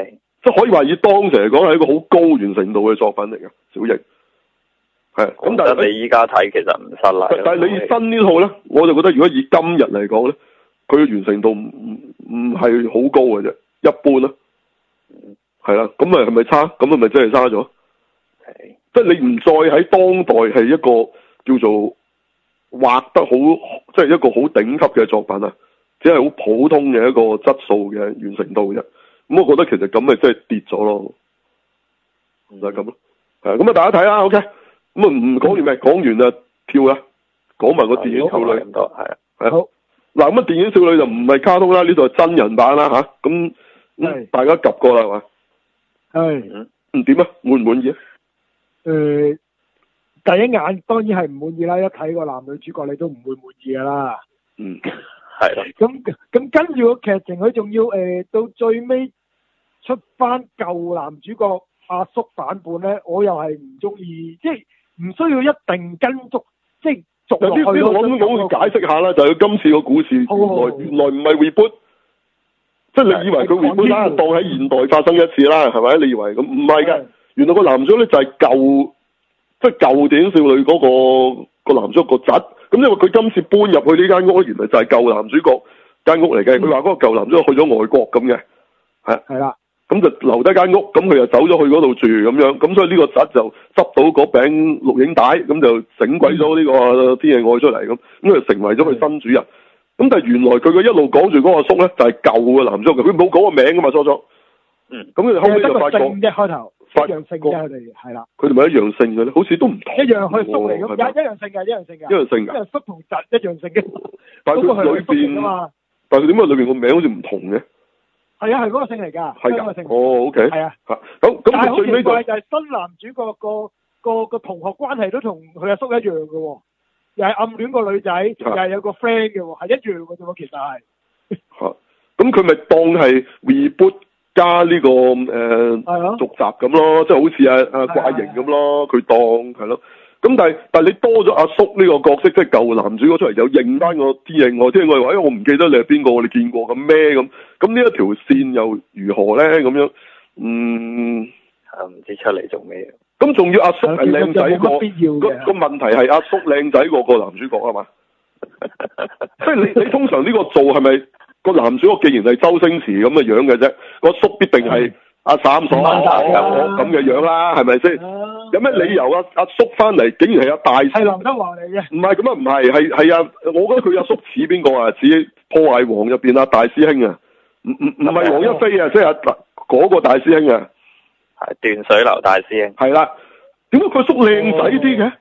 即係可以話以當時嚟講係一個好高完成度嘅作品嚟嘅小型。係咁，但係你依家睇其實唔失禮。但係你新呢套咧，我就覺得如果以今日嚟講咧，佢嘅完成度唔唔唔係好高嘅啫，一般啦。係啦，咁咪係咪差？咁係咪真係差咗？係，即係你唔再喺當代係一個叫做畫得好，即係一個好頂級嘅作品啊，只係好普通嘅一個質素嘅完成度啫。咁我覺得其實咁咪真係跌咗咯，就係咁咯。係咁啊，大家睇啦 ，OK。咁啊，唔講完咪講完啊，跳啦，講埋個電影少女咁多，係啊，係好。嗱咁啊，電影少女就唔係卡通啦，呢度係真人版啦吓，咁咁大家及過啦係嘛？係。唔點啊？滿唔滿意啊？誒，第一眼當然係唔滿意啦，一睇個男女主角你都唔會滿意噶啦。嗯，係咯。咁咁跟住個劇情，佢仲要誒到最尾出翻舊男主角阿叔版本咧，我又係唔中意，即係。唔需要一定跟足，即係逐落去。呢啲我咁講解釋下啦，就係佢今次個故事原來原來唔係 reboot，即係你以為佢 reboot 啦，當喺現代發生一次啦，係咪？你以為咁唔係嘅，原來個男主咧就係舊，即係舊電影少女嗰個個男主角個侄。咁因為佢今次搬入去呢間屋，原來就係舊男主角間屋嚟嘅。佢話嗰個舊男主角去咗外國咁嘅，係係啦。咁就留低間屋，咁佢又走咗去嗰度住咁樣，咁所以呢個侄就執到嗰餅錄影帶，咁就整鬼咗呢個天野愛出嚟咁，咁就成為咗佢新主人。咁但係原來佢個一路講住嗰個叔咧，就係舊嘅男主角，佢冇講個名噶嘛，初初。嗯。咁佢後尾就發覺。一開頭。一樣姓嘅佢哋係啦。佢哋咪一樣姓嘅咧？好似都唔同。一樣佢叔嚟咁，一一樣姓嘅，一樣姓嘅。一樣姓嘅。因為叔同侄一樣姓嘅。但係佢裏邊，但係佢點解裏邊個名好似唔同嘅？係啊，係嗰個姓嚟㗎，係嗰個姓。哦 ，OK。係啊，嚇，咁咁但係最尾就係新男主角個個個同學關係都同佢阿叔一樣嘅喎，又係暗戀個女仔，又係有個 friend 嘅喎，係一樣嘅啫喎，其實係。嚇，咁佢咪當係 reboot 加呢個誒續集咁咯，即係好似阿阿怪形咁咯，佢當係咯。咁但係但係你多咗阿叔呢個角色，即係舊男主角出嚟，又認翻個天野愛，天野愛話，哎，我唔記得你係邊個，我哋見過咁咩咁？咁呢一條線又如何咧？咁樣，嗯，唔知出嚟做咩？咁仲要阿叔係靚仔過，個個問題係阿叔靚仔過個男主角啊嘛？即係你你通常呢個做係咪個男主角既然係周星馳咁嘅樣嘅啫，個叔必定係阿三嫂咁嘅樣啦，係咪先？有咩理由啊？阿叔翻嚟竟然係阿大師？係劉德華嚟嘅。唔係咁啊，唔係，係係啊！我覺得佢阿叔似邊個啊？似破壞王入邊阿大師兄啊！唔唔唔係黃一飛啊，即係阿嗰個大師兄啊。係斷水流大師兄。係啦，點解佢叔靚仔啲嘅？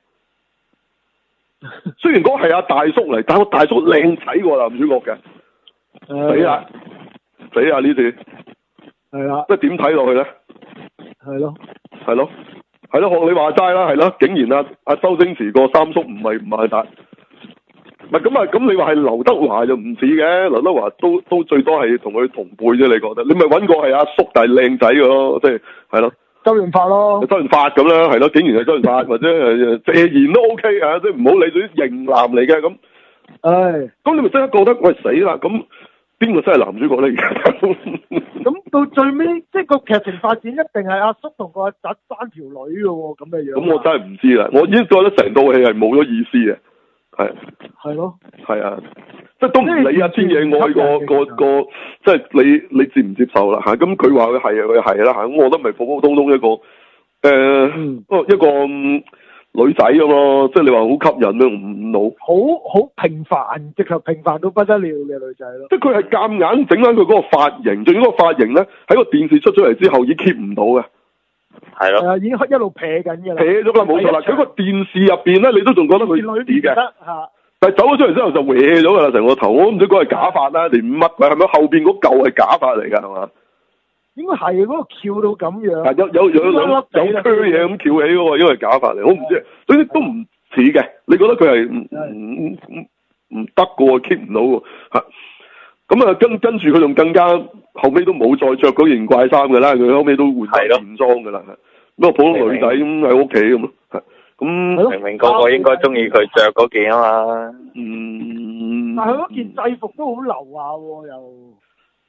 雖然嗰個係阿大叔嚟，但係個大叔靚仔過男主角嘅。死啦！死啊！呢段係啦，即係點睇落去咧？係咯，係咯。係咯，學你話齋啦，係咯，竟然啊阿周星馳個三叔唔係唔係達，唔係咁啊，咁你話係劉德華就唔似嘅，劉德華都都最多係同佢同輩啫，你覺得？你咪揾個係阿叔但係靚仔嘅咯，即係係咯，周潤發咯，周潤發咁啦，係咯，竟然係周潤發或者係謝賢都 OK 啊，即係唔好理佢型男嚟嘅咁，唉，咁你咪真係覺得喂死啦咁。邊個真係男主角咧？而家咁到最尾，即係個劇情發展一定係阿叔同個阿侄生條女嘅喎，咁嘅樣。咁我真係唔知啦，我已經覺得成套戲係冇咗意思嘅，係。係咯。係啊，即係都唔理阿天野愛個個個，即係你你接唔接受啦嚇？咁佢話佢係啊，佢係啦嚇，咁我覺得咪普普通通一個誒，一個。嗯女仔咁咯，即係你話好吸引咯，唔老，好好平凡，直頭平凡到不得了嘅女仔咯。即係佢係夾硬整翻佢嗰個髮型，仲要嗰個髮型咧喺個電視出咗嚟之後已經 keep 唔到嘅。係咯。係啊，已經一路撇緊嘅啦。撇咗啦，冇錯啦。佢個電視入邊咧，你都仲覺得佢似嘅。嚇！但係走咗出嚟之後就歪咗㗎啦，成個頭，我都唔知嗰係假髮啦，定乜鬼？係咪後邊嗰嚿係假髮嚟㗎？係嘛？應該係嗰個翹到咁樣，有有有兩有區嘢咁翹起嗰個，因為假髮嚟，我唔知，總之都唔似嘅。你覺得佢係唔唔唔唔得嘅喎 keep 唔到喎嚇。咁啊跟跟住佢仲更加後尾都冇再着嗰件怪衫嘅啦，佢後尾都換晒便裝嘅啦。咁啊普通女仔咁喺屋企咁咯，咁明明個個應該中意佢着嗰件啊嘛。嗯。但係佢嗰件制服都好流下喎又。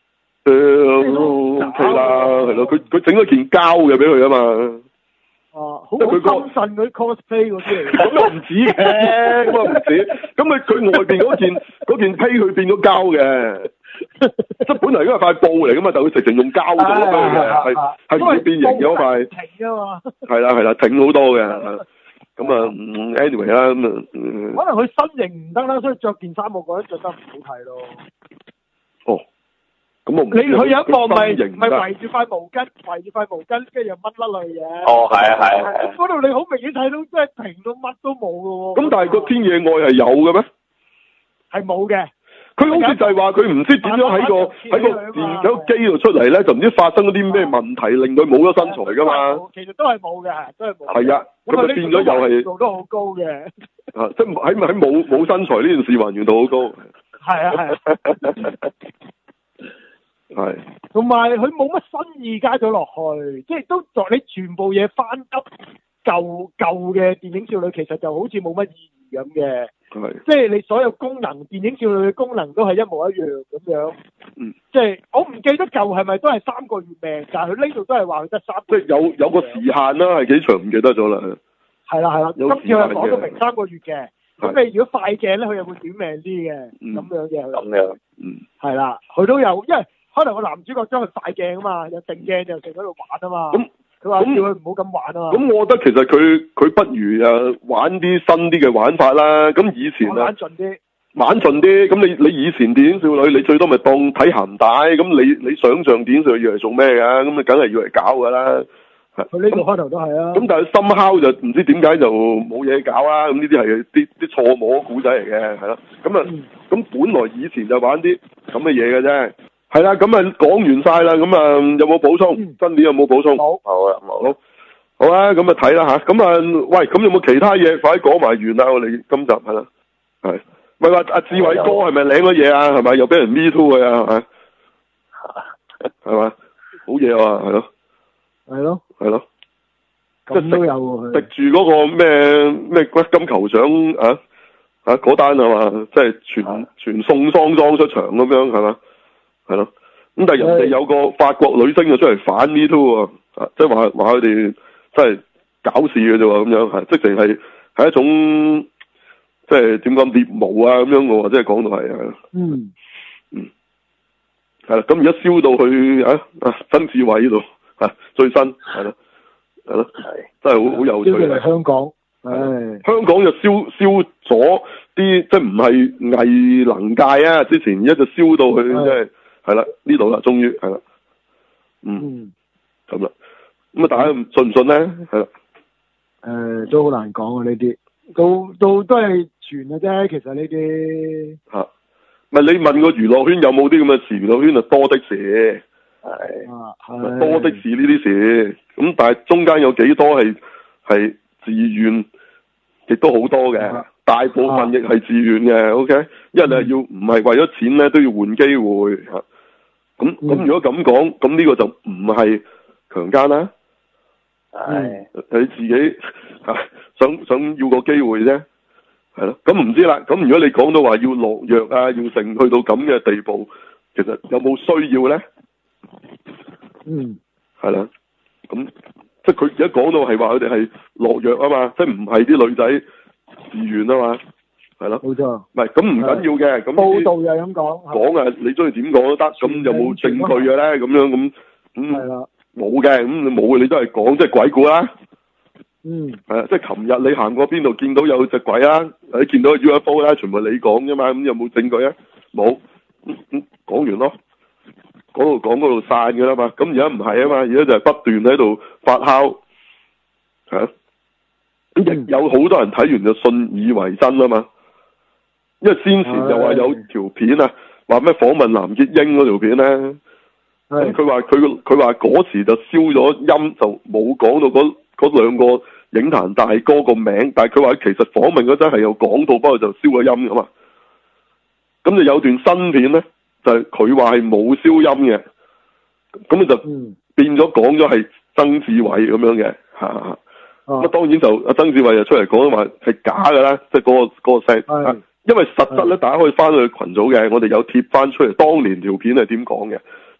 誒 O K 啦，係咯，佢佢整咗件膠嘅俾佢啊嘛。 哦，好好深圳嗰啲 cosplay 嗰啲嚟。 咁又唔止嘅，咁啊唔止。咁佢佢外邊嗰件嗰件披佢變咗膠嘅，即係本嚟嗰塊布嚟噶嘛，但佢直情用膠做咗嘅，係係唔會變形嘅嗰塊。 挺啊嘛。係啦係啦，挺好多嘅。咁啊，anyway 啦，咁啊， 可能佢身形唔得啦，所以着件衫我覺得着得唔好睇咯。 哦。咁我唔。 你佢有一幕咪咪圍住塊毛巾，圍住塊毛巾，跟住又掹甩類嘢。 哦，係啊，係啊。 嗰度你好明顯睇到，真係平到乜都冇㗎喎。 咁但係個天野愛係有嘅咩？ 係冇嘅。 佢好似就係話佢唔知點樣喺個喺個電喺個機度出嚟咧，就唔知發生咗啲咩問題，令佢冇咗身材噶嘛。 其實都係冇嘅，都係冇。 係啊，咁啊變咗又係做得好高嘅。 啊，即係喺喺冇冇身材呢件事還原度好高。 係啊係啊。 係。 同埋佢冇乜新意加咗落去，即係都作你全部嘢翻急舊舊嘅電影少女，其實就好似冇乜意義咁嘅。即係你所有功能，電影少女嘅功能都係一模一樣咁樣。嗯。即係我唔記得舊係咪都係三個月命，但係佢呢度都係話佢得三個月。 即係有有個時限啦，係幾長唔記得咗啦。係啦係啦，今次佢講到明三個月嘅。咁你如果快鏡咧，佢又會短命啲嘅。 嗯。 咁樣嘅。 咁樣。 嗯。係啦，佢都有，因為可能個男主角將佢快鏡啊嘛，有定鏡就成喺度玩啊嘛。咁。佢話叫佢唔好咁玩啊嘛。 咁我覺得其實佢佢不如誒玩啲新啲嘅玩法啦。咁以前啊，玩盡啲， 玩盡啲。咁你你以前電影少女，你最多咪當睇鹹帶。咁你你想象電影少女要嚟做咩㗎？咁你梗係要嚟搞㗎啦。 佢呢個開頭都係啊。咁但係深烤就唔知點解就冇嘢搞啦。咁呢啲係啲啲錯摸古仔嚟嘅，係咯。咁啊，咁、嗯、本來以前就玩啲咁嘅嘢嘅啫。係啦，咁啊講完晒啦，咁啊有冇補充？真、嗯、啲有冇補充？ 冇， 好啊，冇。 好，好啊，咁啊睇啦吓，咁啊喂，咁有冇其他嘢？快啲講埋完啦，我哋今集係啦，係，喂話阿志偉哥係咪領咗嘢啊？係咪又俾人 me too 佢啊？係咪？係嘛？好嘢啊，係咯， 係咯， 係咯， 咁都有喎， 敵住嗰個咩咩金球獎啊啊嗰單係嘛？即係全全送喪裝出場咁樣係嘛？係咯，咁但係人哋有個法國女星就出嚟反 me too 啊，即係話話佢哋真係搞事嘅啫喎，咁樣係，即係係係一種即係點講獵巫啊咁樣嘅喎，即係講到係係。嗯嗯，係啦，咁而家燒到去啊啊曾志偉呢度啊最新係咯係咯，真係好好有趣。燒嚟香港，唉， 香港就燒燒咗啲即係唔係藝能界啊，之前而家就燒到去即係。係啦，呢度啦，終於係啦，嗯，咁啦，咁啊，大家信唔信咧？係啦，誒、 呃，都好難講啊，呢啲，都都都係傳嘅啫，其實呢啲吓，唔係你問個娛樂圈有冇啲咁嘅事？娛樂圈就多的是，係， 啊， 多的是呢啲事，咁但係中間有幾多係係自願，亦都好多嘅。啊，大部分亦係自願嘅。啊、，OK，因為你係要唔係為咗錢咧，都要換機會吓。咁咁、嗯、如果咁講，咁呢個就唔係強姦啦。係你自己吓想想要個機會啫，係咯。咁唔知啦。咁如果你講到話要落藥啊，要成去到咁嘅地步，其實有冇需要咧？嗯，係啦。咁即係佢而家講到係話佢哋係落藥啊嘛，即係唔係啲女仔自願啊嘛。係咯，冇錯。唔係咁唔緊要嘅，咁報道又咁講。講啊，你中意點講都得。咁有冇證據嘅咧？咁樣咁咁係啦，冇嘅。咁你冇嘅，你都係講即係鬼故啦。嗯。係啊，即係琴日你行過邊度見到有隻鬼啊？你見到 U F O 啦，全部你講啫嘛。咁有冇證據啊？冇。咁咁講完咯。嗰度講嗰度散噶啦嘛。咁而家唔係啊嘛，而家就係不斷喺度發酵。係啊。咁亦有好多人睇完就信以為真啊嘛。因為先前就話有條片啊，話咩訪問藍潔瑛嗰條片咧，咁佢話佢佢話嗰時就燒咗音，就冇講到嗰嗰兩個影壇大哥個名，但係佢話其實訪問嗰陣係有講到，不過就燒咗音噶嘛。咁就有段新片咧，就係佢話係冇燒音嘅，咁就變咗講咗係曾志偉咁樣嘅，吓、啊，咁啊當然就阿曾志偉就出嚟講話係假噶啦，即係嗰個嗰、嗰個聲。因為實質咧，大家可以翻去群組嘅，我哋有貼翻出嚟，當年條片係點講嘅，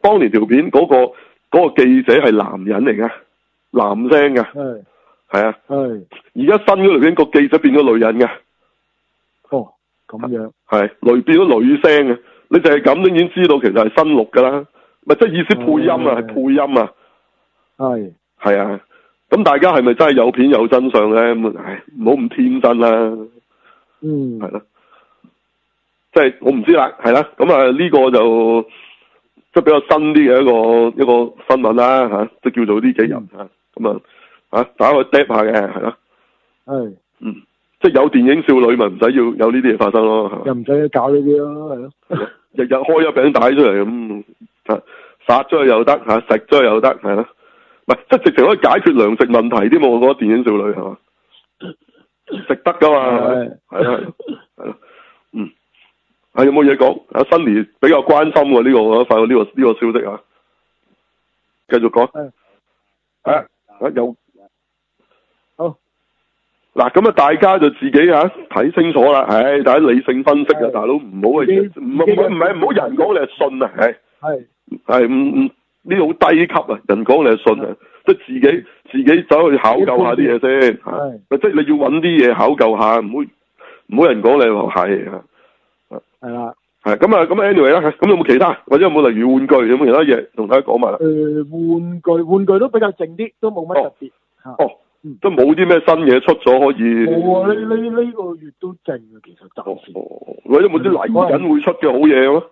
當年條片嗰、嗰個嗰、嗰個記者係男人嚟嘅，男聲嘅。 係。 係啊。 係。 而家新嗰條片個記者變咗女人嘅。 哦，咁樣。係， 女變咗女聲嘅，你就係咁都已經知道其實係新錄噶啦，咪即係意思配音啊，係配音啊。係。係啊，咁大家係咪真係有片有真相咧？咁唉，唔好咁天真啦。嗯。係咯。即係我唔知啦，係啦，咁啊呢個就即係比較新啲嘅一個一個新聞啦吓，即係叫做呢幾日吓，咁啊吓大家去 drop 下嘅係咯。係。嗯。即係有電影少女咪唔使要有呢啲嘢發生咯，又唔使搞呢啲咯，係咯。日日開一餅帶出嚟咁，啊殺咗佢又得吓，食咗佢又得，係咯。唔係即係直情可以解決糧食問題添嘛？我覺得電影少女係嘛，食得噶嘛，係係係咯，嗯。係有冇嘢講？阿 Sunny 比較關心喎呢、這個，我發覺呢個呢、這個消息啊，繼續講。係。係啊，啊有。好。嗱咁啊，大家就自己吓睇清楚啦。唉，大家理性分析啊，大佬唔好去，唔唔唔係唔好人講你就信啊，係。係。係唔唔呢個好低級啊！人講你就信啊，即係自己自己走去考究下啲嘢先。係。即係你要揾啲嘢考究下，唔好唔好人講你話係啊。係啦，係咁啊，咁 anyway 啦，咁有冇其他或者有冇例如玩具有冇其他嘢同大家講埋啦？誒、呃，玩具玩具都比較靜啲，都冇乜特別。哦，哦嗯、都冇啲咩新嘢出咗可以。冇啊！呢呢呢個月都靜啊，其實暫時。哦，或者有冇啲嚟緊會出嘅好嘢咯？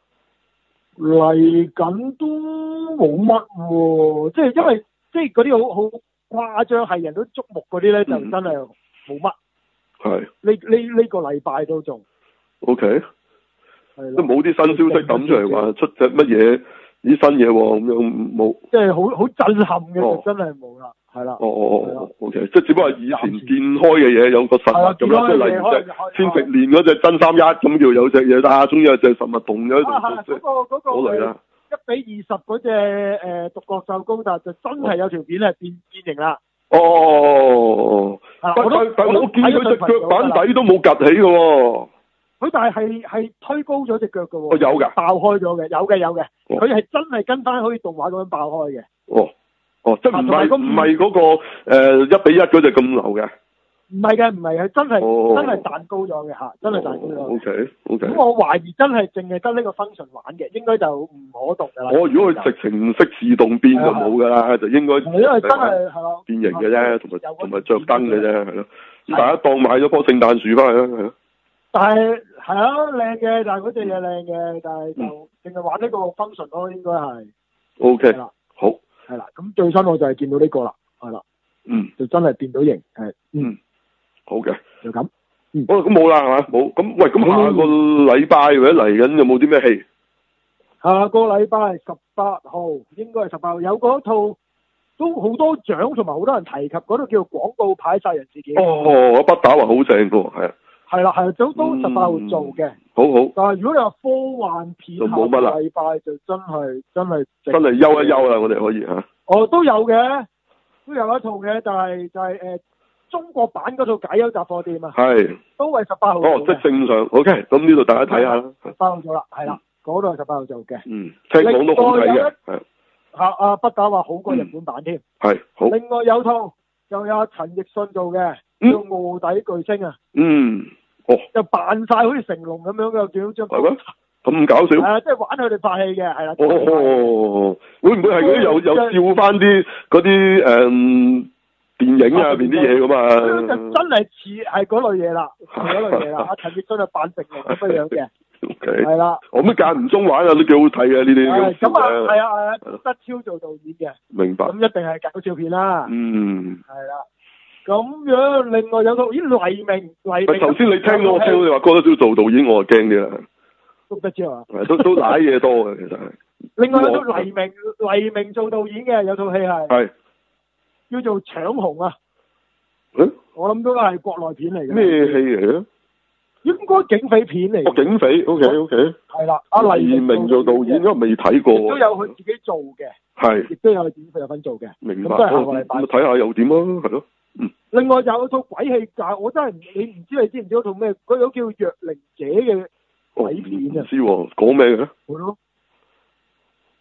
嚟緊都冇乜喎，即係因為即係嗰啲好好誇張係人都矚目嗰啲咧，就真係冇乜。係、嗯。呢呢呢個禮拜都仲。O K。都冇啲新消息抌出嚟話出隻乜嘢啲新嘢喎，咁樣冇，即係好好震撼嘅，就真係冇啦，係啦。哦哦哦，O K，即係只不過以前見開嘅嘢有個實物咁啦，即係例如隻千食連嗰隻真三一咁叫有隻嘢，啊，終於有隻實物動咗喺度。啊，嗰個嗰個好嚟啦，一比二十嗰隻誒獨角獸高達就真係有條片係變變形啦。哦，但但但我見佢隻腳板底都冇趌起嘅喎。佢但係係係推高咗隻腳嘅喎，哦，有噶，爆開咗嘅，有嘅有嘅，佢係，哦，真係跟翻好似動畫咁樣爆開嘅。哦，哦，即係唔係唔係嗰個誒一比一嗰隻咁流嘅。唔係嘅，唔係係真係，哦，真係彈高咗嘅嚇，真係彈高咗。O K O K。咁我懷疑真係淨係得呢個 function 玩嘅，應該就唔可動㗎啦。哦，如果佢直情唔識自動變就冇㗎啦，就應該因為真係係咯變形嘅啫，同埋同埋著燈嘅啫，係咯。咁大家當買咗棵聖誕樹翻去啦，係咯。但係係啊，靚嘅，但係嗰隻嘢靚嘅，但係就淨係玩呢個 function 咯，應該係。O K。係啦，好。係啦，咁最新我就係見到呢個啦，係啦。嗯。就真係變到型，係。嗯。好嘅。就咁。嗯。好，咁冇啦，係嘛？冇。咁喂，咁下個禮拜或者嚟緊有冇啲咩戲？下個禮拜十八號，應該係十八號，有嗰套都好多獎同埋好多人提及，嗰套叫做廣告牌殺人事件。哦，我不打話好正㗎喎，係啊。係啦，係都都十八號做嘅，好好。但係如果你話科幻片，就冇乜啦。禮拜就真係真係真係休一休啦，我哋可以吓。哦，都有嘅，都有一套嘅，但係就係誒中國版嗰套解憂雜貨店啊。係。都係十八號。哦，即係正常。O K，咁呢度大家睇下啦。十八號做啦，係啦，嗰度係十八號做嘅。嗯，聽講都好睇嘅。係。吓阿不打話好過日本版添。係。好。另外有套又有阿陳奕迅做嘅，叫臥底巨星啊。嗯。哦，就扮晒好似成龍咁樣嘅，叫張。係咩？咁搞笑？係啊，即係玩佢哋拍戲嘅，係啦。哦，會唔會係嗰啲有有照翻啲嗰啲誒電影啊入邊啲嘢咁啊？就真係似係嗰類嘢啦，係嗰類嘢啦。阿陳奕迅就扮成龍咁嘅樣嘅。O K。係啦。我乜間唔中玩啊，都幾好睇嘅呢啲。咁啊，係啊係啊，德超做導演嘅。明白。咁一定係搞笑片啦。嗯。係啦。咁樣，另外有套咦黎明，黎明。頭先你聽到我聽到你話郭德超做導演，我就驚啲啦。郭德超啊？都都瀨嘢多嘅，其實係。另外有套黎明，黎明做導演嘅有套戲係。係。叫做《搶紅》啊。嗯？我諗都係國內片嚟嘅。咩戲嚟嘅？應該警匪片嚟。哦，警匪 ，OK OK。係啦，阿黎明做導演，因為未睇過。亦都有佢自己做嘅。係。亦都有演佢有份做嘅。明白。咁都係下個禮拜。咁睇下又點啊？係咯。嗯，另外有套鬼戲，但係我真係你唔知你知唔知嗰套咩？嗰套叫《弱靈者》嘅鬼片啊！唔知喎，講咩嘅咧？係咯，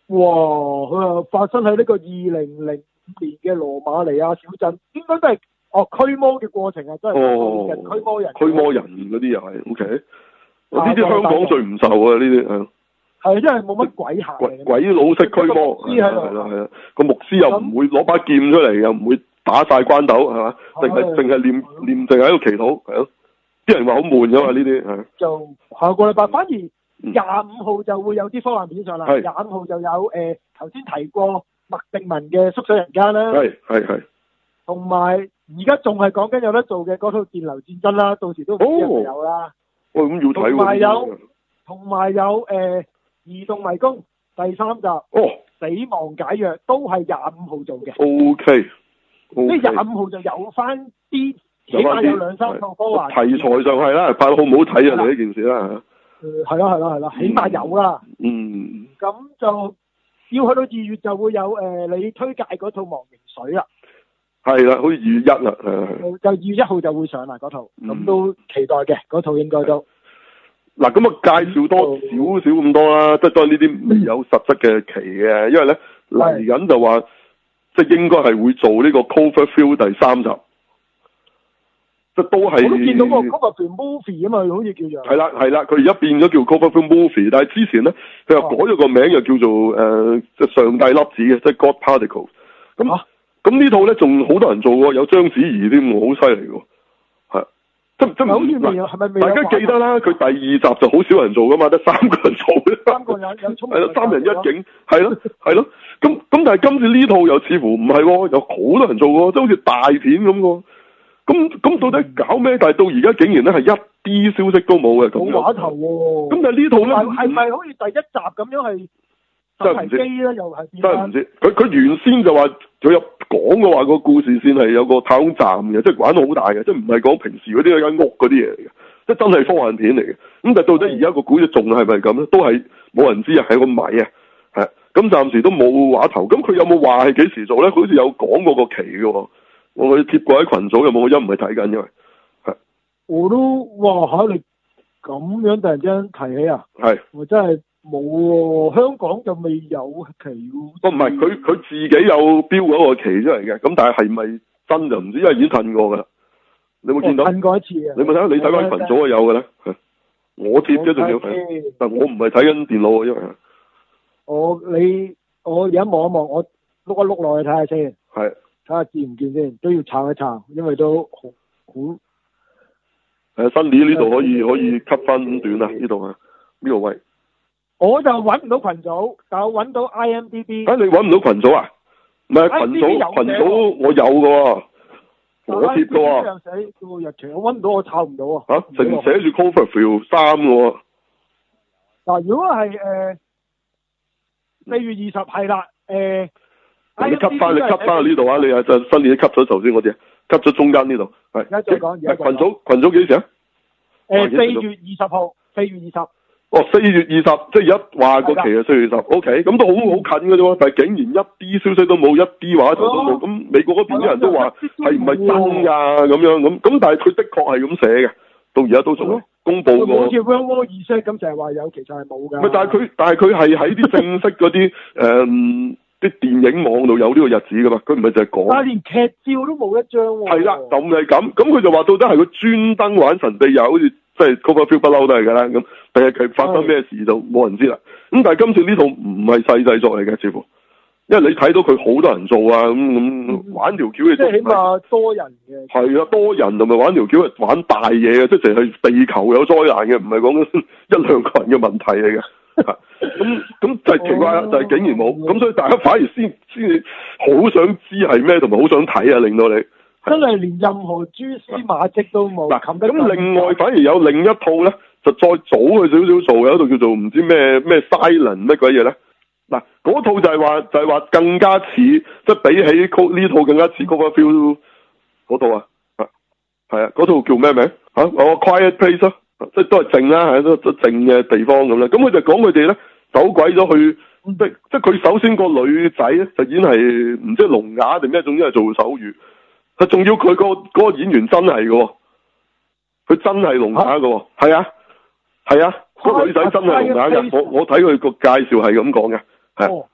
哇！佢啊發生喺呢個二零零五年嘅羅馬尼亞小鎮，應該都係哦驅魔嘅過程啊，真係人驅魔人。 驅魔人嗰啲又係 O K。呢啲香港最唔受啊！呢啲係。係，因為冇乜鬼行。鬼鬼佬式驅魔。係啦係啦，個牧師又唔會攞把劍出嚟，又唔會打晒關斗，係嘛？淨係淨係念念淨係喺度祈禱，係咯。啲人話好悶㗎嘛呢啲係。就下個禮拜反而廿五號就會有啲科幻片上啦。係。廿五號就有誒頭先提過麥迪文嘅縮水人間啦。係係係。同埋而家仲係講緊有得做嘅嗰套電流戰爭啦，到時都唔知係咪有啦。哦，咁要睇喎。同埋有，同埋有誒。移動迷宮第三集哦，死亡解約都係廿五號做嘅。O K，即係廿五號就有翻啲，起碼有兩三套科幻。題材上係啦，拍得好唔好睇啊？呢一件事啦。誒，係啦係啦係啦，起碼有啦。嗯。咁就要去到二月就會有誒、呃，你推介嗰套亡靈水啦。係啦，好似二月一啦，係就二月一號就會上啦嗰套，咁、嗯、都期待嘅嗰套應該都。嗱，咁啊介紹多少少咁多啦，即係當然呢啲未有實質嘅期嘅，因為咧嚟緊就話，即係應該係會做呢個 Cloverfield 第三集，即係都係。我都見到個 Cloverfield movie 啊嘛，好似叫做。係啦係啦，佢而家變咗叫 Cloverfield movie，但係之前咧佢又改咗個名，又叫做誒即係上帝粒子嘅，即係 God Particle。咁咁呢套咧仲好多人做喎，有章子怡添，好犀利喎。即即好似未有，係咪未有？大家記得啦，佢第二集就好少人做噶嘛，得三個人做嘅。三個人有聰明。係咯，三人一景，係咯，係咯。咁咁，但係今次呢套又似乎唔係喎，有好多人做喎，即係好似大片咁喎。咁咁到底搞咩？但係到而家竟然咧係一啲消息都冇嘅咁樣。冇話頭喎。咁但係呢套咧係咪好似第一集咁樣係？真係唔知咧，又係真係唔知。佢佢原先就話佢有講嘅話，個故事線係有個太空站嘅，即係玩到好大嘅，即係唔係講平時嗰啲間屋嗰啲嘢嚟嘅，即係真係科幻片嚟嘅。咁但係到底而家個故事仲係咪咁咧？都係冇人知啊，係個謎啊，係。咁暫時都冇話頭。咁佢有冇話係幾時做咧？佢好似有講過個期嘅喎。我佢貼過喺群組，有冇？我一唔係睇緊，因為係。我都哇嚇你咁樣突然之間提起啊！係。我真係。冇喎，香港就未有期喎。哦，唔係，佢佢自己有標嗰個期出嚟嘅，咁但係係咪真就唔知，因為已經褪過噶啦。你有冇見到？褪過一次啊！你冇睇下？你睇翻群組啊，有嘅咧。我貼啫，仲要睇。但我唔係睇緊電腦啊，因為我你我而家望一望，我碌一碌落去睇下先。係。睇下見唔見先，都要查一查，因為都好好。誒，新年呢度可以可以 cut 翻短啊，呢度啊，呢個位。我就揾唔到群組，但我揾到 I M D B。啊，你揾唔到群組啊？唔係群組，群組我有嘅喎，我貼嘅喎。有寫個日期，我揾唔到，我抄唔到啊。嚇，成寫住 Cloverfield 三嘅喎。嗱，如果係誒四月二十係啦，誒。你 cut 翻，你 cut 翻呢度啊！你啊就新年 cut 咗頭先嗰啲，cut 咗中間呢度。係。而家再講，而家群組群組幾時啊？誒，四月二十號，四月二十。哦，四月二十，即係一話個期係四月二十 ，O K，咁都好好近嘅啫喎，但係竟然一啲消息都冇，一啲話頭都冇，咁、哦、美國嗰邊啲人都話係唔係真㗎咁樣咁，咁但係佢的確係咁寫嘅，到而家都仲公佈過。好似 World War 意識咁，就係話有，其實係冇㗎。但係佢，但係佢係喺啲正式嗰啲誒啲電影網度有呢個日子㗎嘛，佢唔係就係講。但係連劇照都冇一張喎。係啦，就係咁，咁佢就話到底係佢專登玩神秘遊，好似。即係 Cloverfield 不嬲都係㗎啦，咁但係佢發生咩事就冇人知啦。咁但係今次呢套唔係細製作嚟嘅，似乎，因為你睇到佢好多人做啊，咁咁玩條橋嘅。即係起碼多人嘅。係啊，多人同埋玩條橋係玩大嘢嘅，即係淨係地球有災難嘅，唔係講緊一兩個人嘅問題嚟嘅。咁咁就係奇怪啦，就係竟然冇，咁所以大家反而先先至好想知係咩，同埋好想睇啊，令到你。真係連任何蛛絲馬跡都冇。嗱，咁另外反而有另一套咧，就再早佢少少做，有一套叫做唔知咩咩 Silent 乜鬼嘢咧。嗱，嗰套就係話就係話更加似，即係比起呢套更加似 Cloverfield 嗰套啊。係啊，嗰套叫咩名？嚇、啊，我 Quiet Place 啊，即係都係靜啦，係都都靜嘅地方咁啦。咁佢就講佢哋咧走鬼咗去，即即係佢首先個女仔咧就已經係唔知係聾啞定咩，總之係做手語。佢仲要佢個嗰個演員真係嘅，佢真係聾啞嘅，係啊，係啊，個女仔真係聾啞嘅。我我睇佢個介紹係咁講嘅，係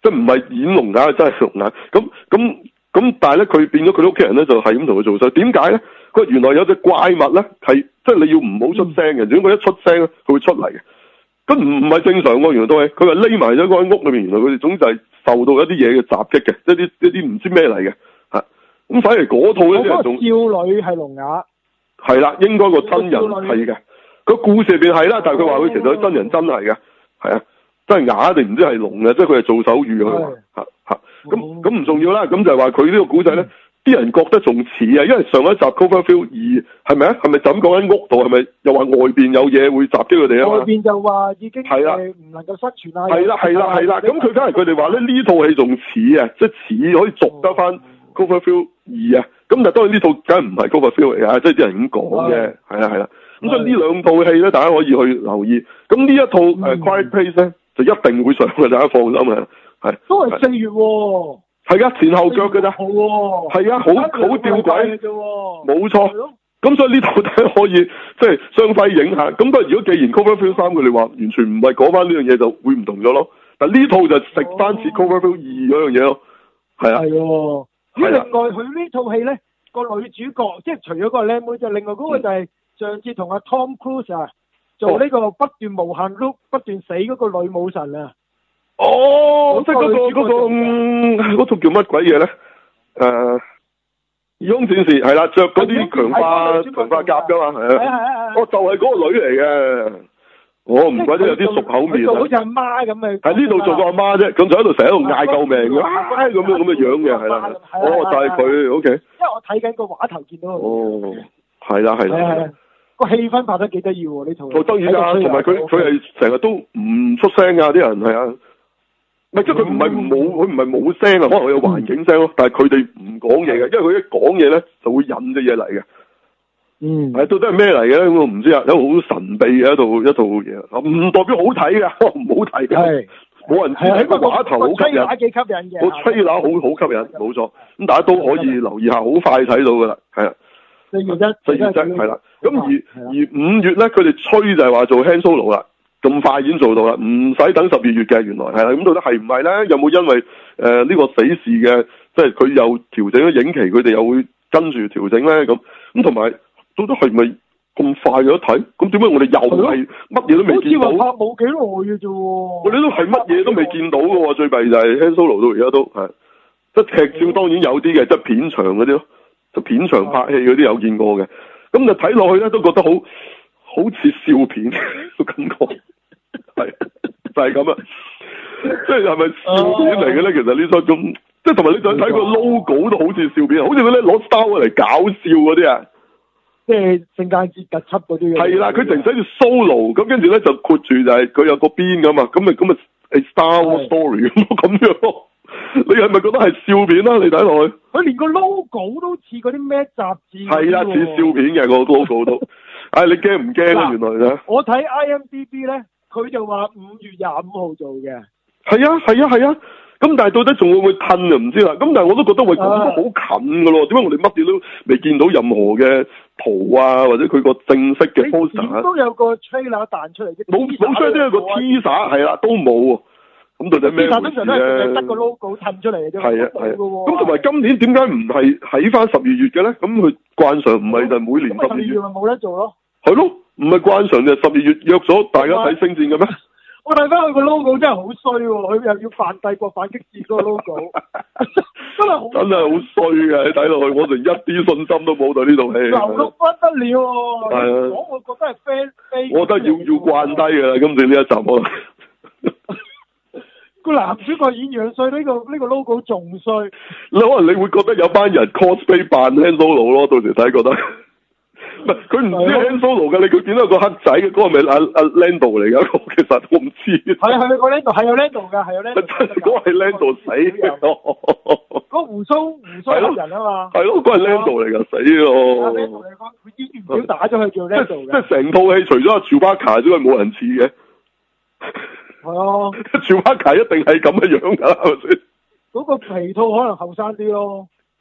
即係唔係演聾啞，真係聾啞。咁咁咁，但係咧佢變咗佢屋企人咧就係咁同佢做晒。點解咧？佢原來有隻怪物咧係即係你要唔好出聲嘅，如果佢一出聲咧，佢會出嚟嘅。咁唔唔係正常喎，原來都係佢話匿埋咗嗰間屋裏面，原來佢哋總就係受到一啲嘢嘅襲擊嘅，一啲一啲唔知咩嚟嘅嚇。咁反而嗰套咧啲人仲少女係聾啞， 係啦，應該個真人係嘅。個故事入邊係啦，但係佢話佢其實真人真係嘅，係啊，真係啞定唔知係聾嘅，即係佢係做手語嘅佢話嚇嚇。咁咁唔重要啦，咁就係話佢呢個古仔咧。啲人覺得仲似啊，因為上一集 Cloverfield 二係咪啊？係咪就咁講緊屋度？係咪又話外邊有嘢會襲擊佢哋啊？ 外邊就話已經係啦，唔能夠生存啊！ 係啦係啦係啦，咁佢反而佢哋話咧呢套戲仲似啊，即係似可以續得翻 Cloverfield 二啊。咁但係當然呢套梗係唔係 Cloverfield 嚟啊，即係啲人咁講嘅，係啦係啦。咁所以呢兩套戲咧，大家可以去留意。咁呢一套誒 Quiet Place 咧，就一定會上嘅，大家放心啊。係都係四月喎。 係啊，前後腳嘅咋，係啊，好好吊詭，冇錯。咁所以呢套睇可以即係雙輝影下。咁不過如果既然 Cloverfield 三佢哋話完全唔係講翻呢樣嘢，就會唔同咗咯。但呢套就食翻似 Cloverfield 二嗰樣嘢咯。係啊。係喎。咁另外佢呢套戲咧，個女主角即係除咗個靚妹，就另外嗰個就係上次同阿 Tom Cruise 啊做呢個不斷無限 loop 不斷死嗰個女武神啊。哦，即係嗰個嗰個嗰套叫乜鬼嘢咧？誒，異空戰士係啦，着嗰啲強化強化甲噶嘛，係啊，哦，就係嗰個女嚟嘅。我唔怪得有啲熟口面啊。 好似阿媽咁嘅。 喺呢度做個阿媽啫，咁就喺度成日喺度嗌救命嘅，咁樣咁嘅樣嘅，係啦。哦，就係佢，O K。因為我睇緊個畫頭見到佢。 哦，係啦係啦。係係。 個氣氛拍得幾得意喎呢套。 好得意啊！同埋佢佢係成日都唔出聲啊！啲人係啊。唔係，即係佢唔係冇，佢唔係冇聲啊，可能佢有環境聲咯。但係佢哋唔講嘢嘅，因為佢一講嘢咧就會引啲嘢嚟嘅。嗯，係到底係咩嚟嘅咧？我唔知啊，有好神秘嘅一套一套嘢，唔代表好睇嘅，唔好睇嘅。係，冇人知喺個畫頭好吸引，個幾吸引嘅， 個吹喇好好吸引，冇錯。咁大家都可以留意下，好快睇到噶啦，係啊。 四月一， 四月一係啦。咁而而五月咧，佢哋吹就係話做 Han Solo 啦。咁快已經做到啦，唔使等十二月嘅，原來係啦。咁到底係唔係咧？有冇因為誒呢、呃這個死侍嘅，即係佢又調整咗影期，佢哋又會跟住調整咧？咁咁同埋到底係咪咁快有得睇？咁點解我哋又係乜嘢都未見到？ 好似話拍冇幾耐嘅啫喎。 我哋都係乜嘢都未見到嘅喎，最弊就係 Han Solo 到而家都係，即係劇照當然有啲嘅，即係片場嗰啲咯，就片場拍戲嗰啲有見過嘅。咁就睇落去咧，都覺得好好似笑片個感覺。係就係咁啊！即係係咪笑片嚟嘅咧？其實呢出咁，即係同埋你想睇個 logo 都好似笑片，好似佢咧攞 Star Wars嚟搞笑嗰啲啊！ 即係聖誕節特輯嗰啲。 係啦，佢成寫住 Solo，咁跟住咧就括住就係佢有個邊咁嘛，咁咪咁咪 Star Wars Story 咁樣咯。你係咪覺得係笑片啦？你睇落去， 佢連個 logo 都似嗰啲咩雜誌。 係啦，似笑片嘅個 logo 都。唉，你驚唔驚啊？原來咧， 我睇 I M D B 咧。佢就話五月廿五號做嘅， 係啊係啊係啊，咁但係到底仲會唔會褪就唔知啦。咁但係我都覺得喂，咁都好近噶咯，點解我哋乜嘢都未見到任何嘅圖啊，或者佢個正式嘅 poster 都有個 trailer 彈出嚟啫， 冇冇出都有個 teaser 係啦，都冇。咁到底咩回事咧？ 得個 logo 褪出嚟嘅啫， 係啊係啊。咁同埋今年點解唔係喺翻十二月嘅咧？咁佢慣常唔係就每年十二月咪冇得做咯？ 係咯。唔係慣常就十二月約咗大家睇星戰嘅咩？ 我睇翻佢個 logo 真係好衰喎，佢又要反帝國反擊戰嗰個 logo，真係好真係好衰嘅，你睇落去我哋一啲信心都冇對呢套戲。流到不得了喎！係啊，我我覺得係 fan fan。 我覺得要要慣低㗎啦，今次呢一集我。 個男主角演樣衰，呢個呢個 logo 仲衰。 你可能你會覺得有班人 cosplay 扮 Han Solo 咯，到時睇覺得。唔係佢唔知 Han Solo 嘅，你佢見到個黑仔嘅，嗰個咪阿阿 Lando 嚟㗎？其實我唔知。係啊係啊，個 Lando 係有 Lando 㗎，係有 Lando。嗰個係 Lando 死嘅。嗰個胡鬚胡鬚黑人啊嘛。係咯，嗰個係 Lando 嚟㗎，死咯。Lando 嚟講，佢依然表打咗佢叫 Lando 嘅。即係成套戲除咗阿 Chewbacca 之外，冇人似嘅。係啊。Chewbacca 一定係咁嘅樣㗎啦，係咪先？嗰個皮套可能後生啲咯。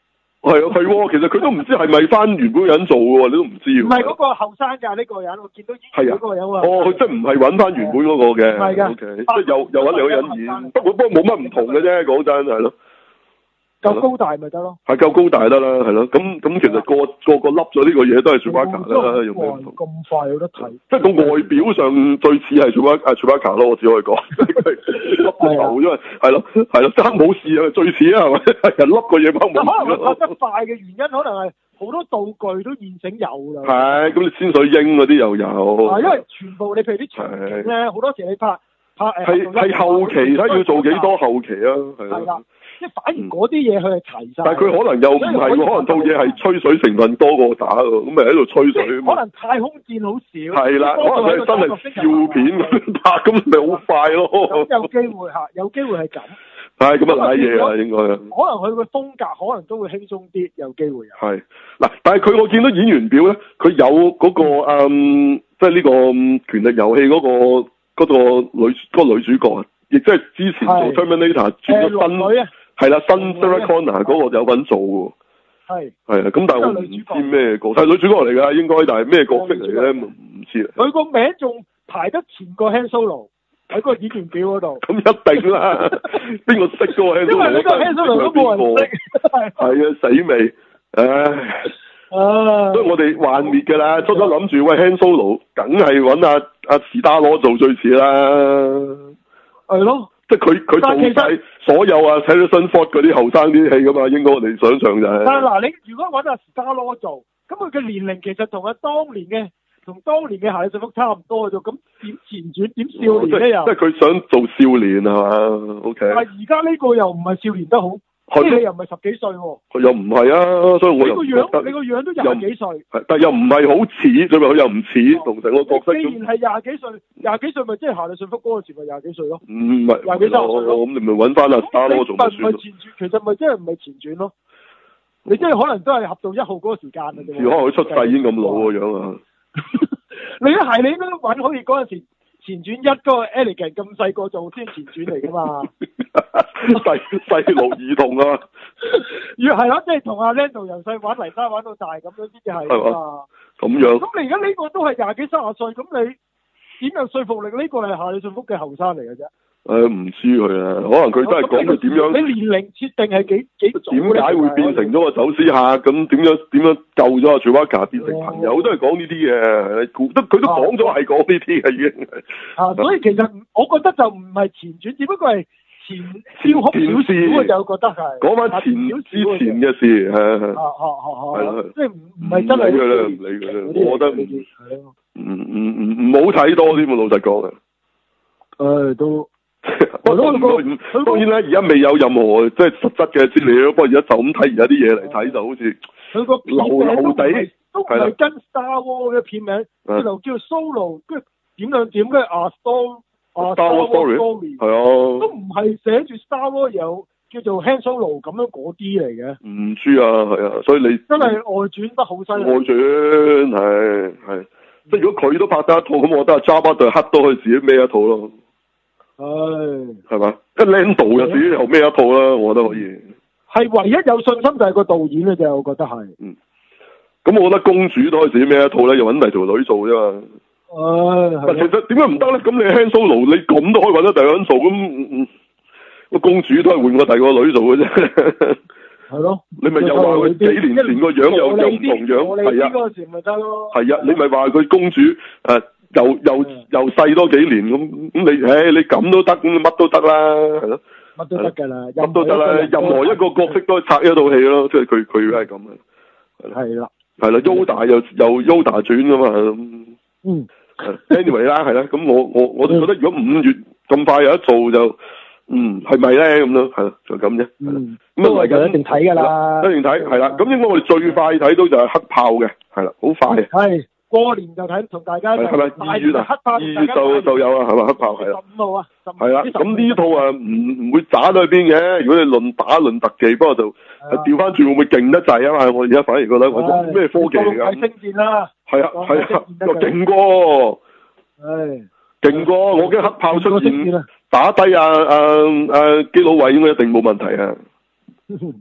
係啊係喎，其實佢都唔知係咪翻原本人做嘅喎，你都唔知喎。 唔係嗰個後生㗎呢個人，我見到演員嗰個人啊。 哦，佢真係唔係揾翻原本嗰個嘅。 係㗎。 O K，即係又又揾兩個人演，不過不過冇乜唔同嘅啫，講真係咯。 夠高大咪得咯。 係夠高大得啦，係咯。咁咁其實個個個笠咗呢個嘢都係 Chewbacca 啦，有咩唔同？ 咁快有得睇。 即係個外表上最似係 Chewbacca 啊 Chewbacca 咯，我只可以講。笠個頭啫嘛，係咯係咯，爭冇事啊，最似啊係咪？人笠個嘢包冇事。 可能拍得快嘅原因，可能係好多道具都現成有啦。 係，咁你千水英嗰啲又有。 係，因為全部你譬如啲場景咧，好多時你拍拍誒。 係係後期睇要做幾多後期啊？係啦。 即係反而嗰啲嘢佢係齊晒， 但係佢可能又唔係，可能套嘢係吹水成分多過打喎，咁咪喺度吹水。可能太空戰好少。 係啦，可能佢真係笑片咁拍，咁咪好快咯。 咁有機會嚇，有機會係咁。 係咁啊，瀨嘢啊，應該。 可能佢個風格可能都會輕鬆啲，有機會有。 係嗱，但係佢我見到演員表咧，佢有嗰個誒，即係呢個權力遊戲嗰個嗰個女嗰個女主角啊，亦即係之前做 Terminator 轉咗新。係啦，新 Sarah Connor 嗰個有份做喎。係。係啊，咁但係我唔知咩角，係女主角嚟㗎應該，但係咩角色嚟咧唔知啊。 佢個名仲排得前過 Han Solo 喺個演員表嗰度。 咁一定啦，邊個識嗰個 Han Solo？因為呢個 Han Solo 都冇人識。係。係啊，死未？唉。啊。所以我哋幻滅㗎啦，初初諗住喂 Han Solo，梗係揾阿阿史達羅做最似啦。 係咯。 即係佢佢做晒所有啊，Harrison Ford嗰啲後生啲戲噶嘛，應該我哋想象就係。但係嗱，你如果揾阿 Star-Lord 做，咁佢嘅年齡其實同阿當年嘅同當年嘅夏利遜福差唔多啫，咁點前傳點少年咧又？即係佢想做少年係嘛 ？O K。但係而家呢個又唔係少年得好。即係你又唔係十幾歲喎，佢又唔係啊，所以我又你個樣，你個樣都廿幾歲，但又唔係好似，最尾佢又唔似同成個角色。既然係廿幾歲，廿幾歲咪即係夏利遜福嗰陣時咪廿幾歲咯？唔係廿幾三歲咯，咁你咪揾翻阿 Star-Lord做咪算咯？唔係前傳，其實咪即係唔係前傳咯？你即係可能都係合到一號嗰個時間啊！啫，可能佢出世已經咁老個樣啊！你都係，你應該揾好似嗰陣時。前傳一嗰個 Elegant 咁細個做先前傳嚟噶嘛？細細路兒童啊！要係咯，即係同阿 Lando 由細玩泥沙玩到大咁樣先至係啊嘛。咁樣。咁你而家呢個都係廿幾三十歲，咁你點有說服力？呢個係夏利遜福嘅後生嚟嘅啫。誒，唔知佢啊，可能佢都係講佢點樣。你年齡設定係幾幾點解會變成咗個走私客？咁點樣點樣救咗阿 Chewbacca變成朋友？都係講呢啲嘅，都佢都講咗係講呢啲嘅已經。啊，所以其實我覺得就唔係前傳，只不過係前超哭小事，我就覺得係講翻前之前嘅事，係係係。係係即係唔唔係真係。唔理佢啦，唔理佢啦，我覺得唔唔唔唔好睇多啲，老實講啊。誒，都。當然啦，而家未有任何即係實質嘅資料，不過而家就咁睇而家啲嘢嚟睇，就好似佢個流流地，都唔係跟 Star Wars 嘅片名，就叫 Solo，跟住點兩點跟住 A Star A Star Wars Story，係啊，都唔係寫住 Star Wars 有叫做 Han Solo 咁樣嗰啲嚟嘅。唔知啊，係啊，所以你真係外傳得好犀利。外傳係係，即係如果佢都拍得一套，咁我覺得阿 Jabba 對黑都可以自己孭一套咯。唉，係嘛？一 Lando 就自己又孭一套啦，我覺得可以。係唯一有信心就係個導演嘅啫，我覺得係。嗯。咁我覺得公主都可以自己孭一套咧，又揾第條女做啫嘛。唉。但其實點解唔得咧？咁你 Han Solo 你咁都可以揾到第二個人做，咁個公主都係換個第二個女做嘅啫。係咯。你咪又話佢幾年前個樣又又唔同樣，係啊。嗰時咪得咯。係啊，你咪話佢公主誒。又又又細多幾年咁咁你，唉你咁都得，咁乜都得啦，係咯，乜都得㗎啦，乜都得啦，任何一個角色都拆一套戲咯，即係佢佢係咁嘅，係啦，係啦 Yoda 又又 Yoda 轉㗎嘛，嗯 ，anyway 啦，係啦，咁我我我都覺得如果五月咁快有得做就，嗯係咪咧咁咯，係咯，就咁啫，嗯，咁啊嚟緊一定睇㗎啦，一定睇係啦，咁應該我哋最快睇到就係黑豹嘅，係啦，好快嘅，係。過年就睇同大家，係咪二月啊？二月就就有啊，係咪黑豹係啦？十五號啊，係啦。咁呢套啊唔唔會渣到去邊嘅。如果你論打論特技，不過就調翻轉會唔會勁得滯啊嘛？我而家反而覺得我咩科技嚟㗎？係星戰啦。係啊係啊，又勁過。唉，勁過！我驚黑豹出現打低啊啊啊基魯維應該一定冇問題啊。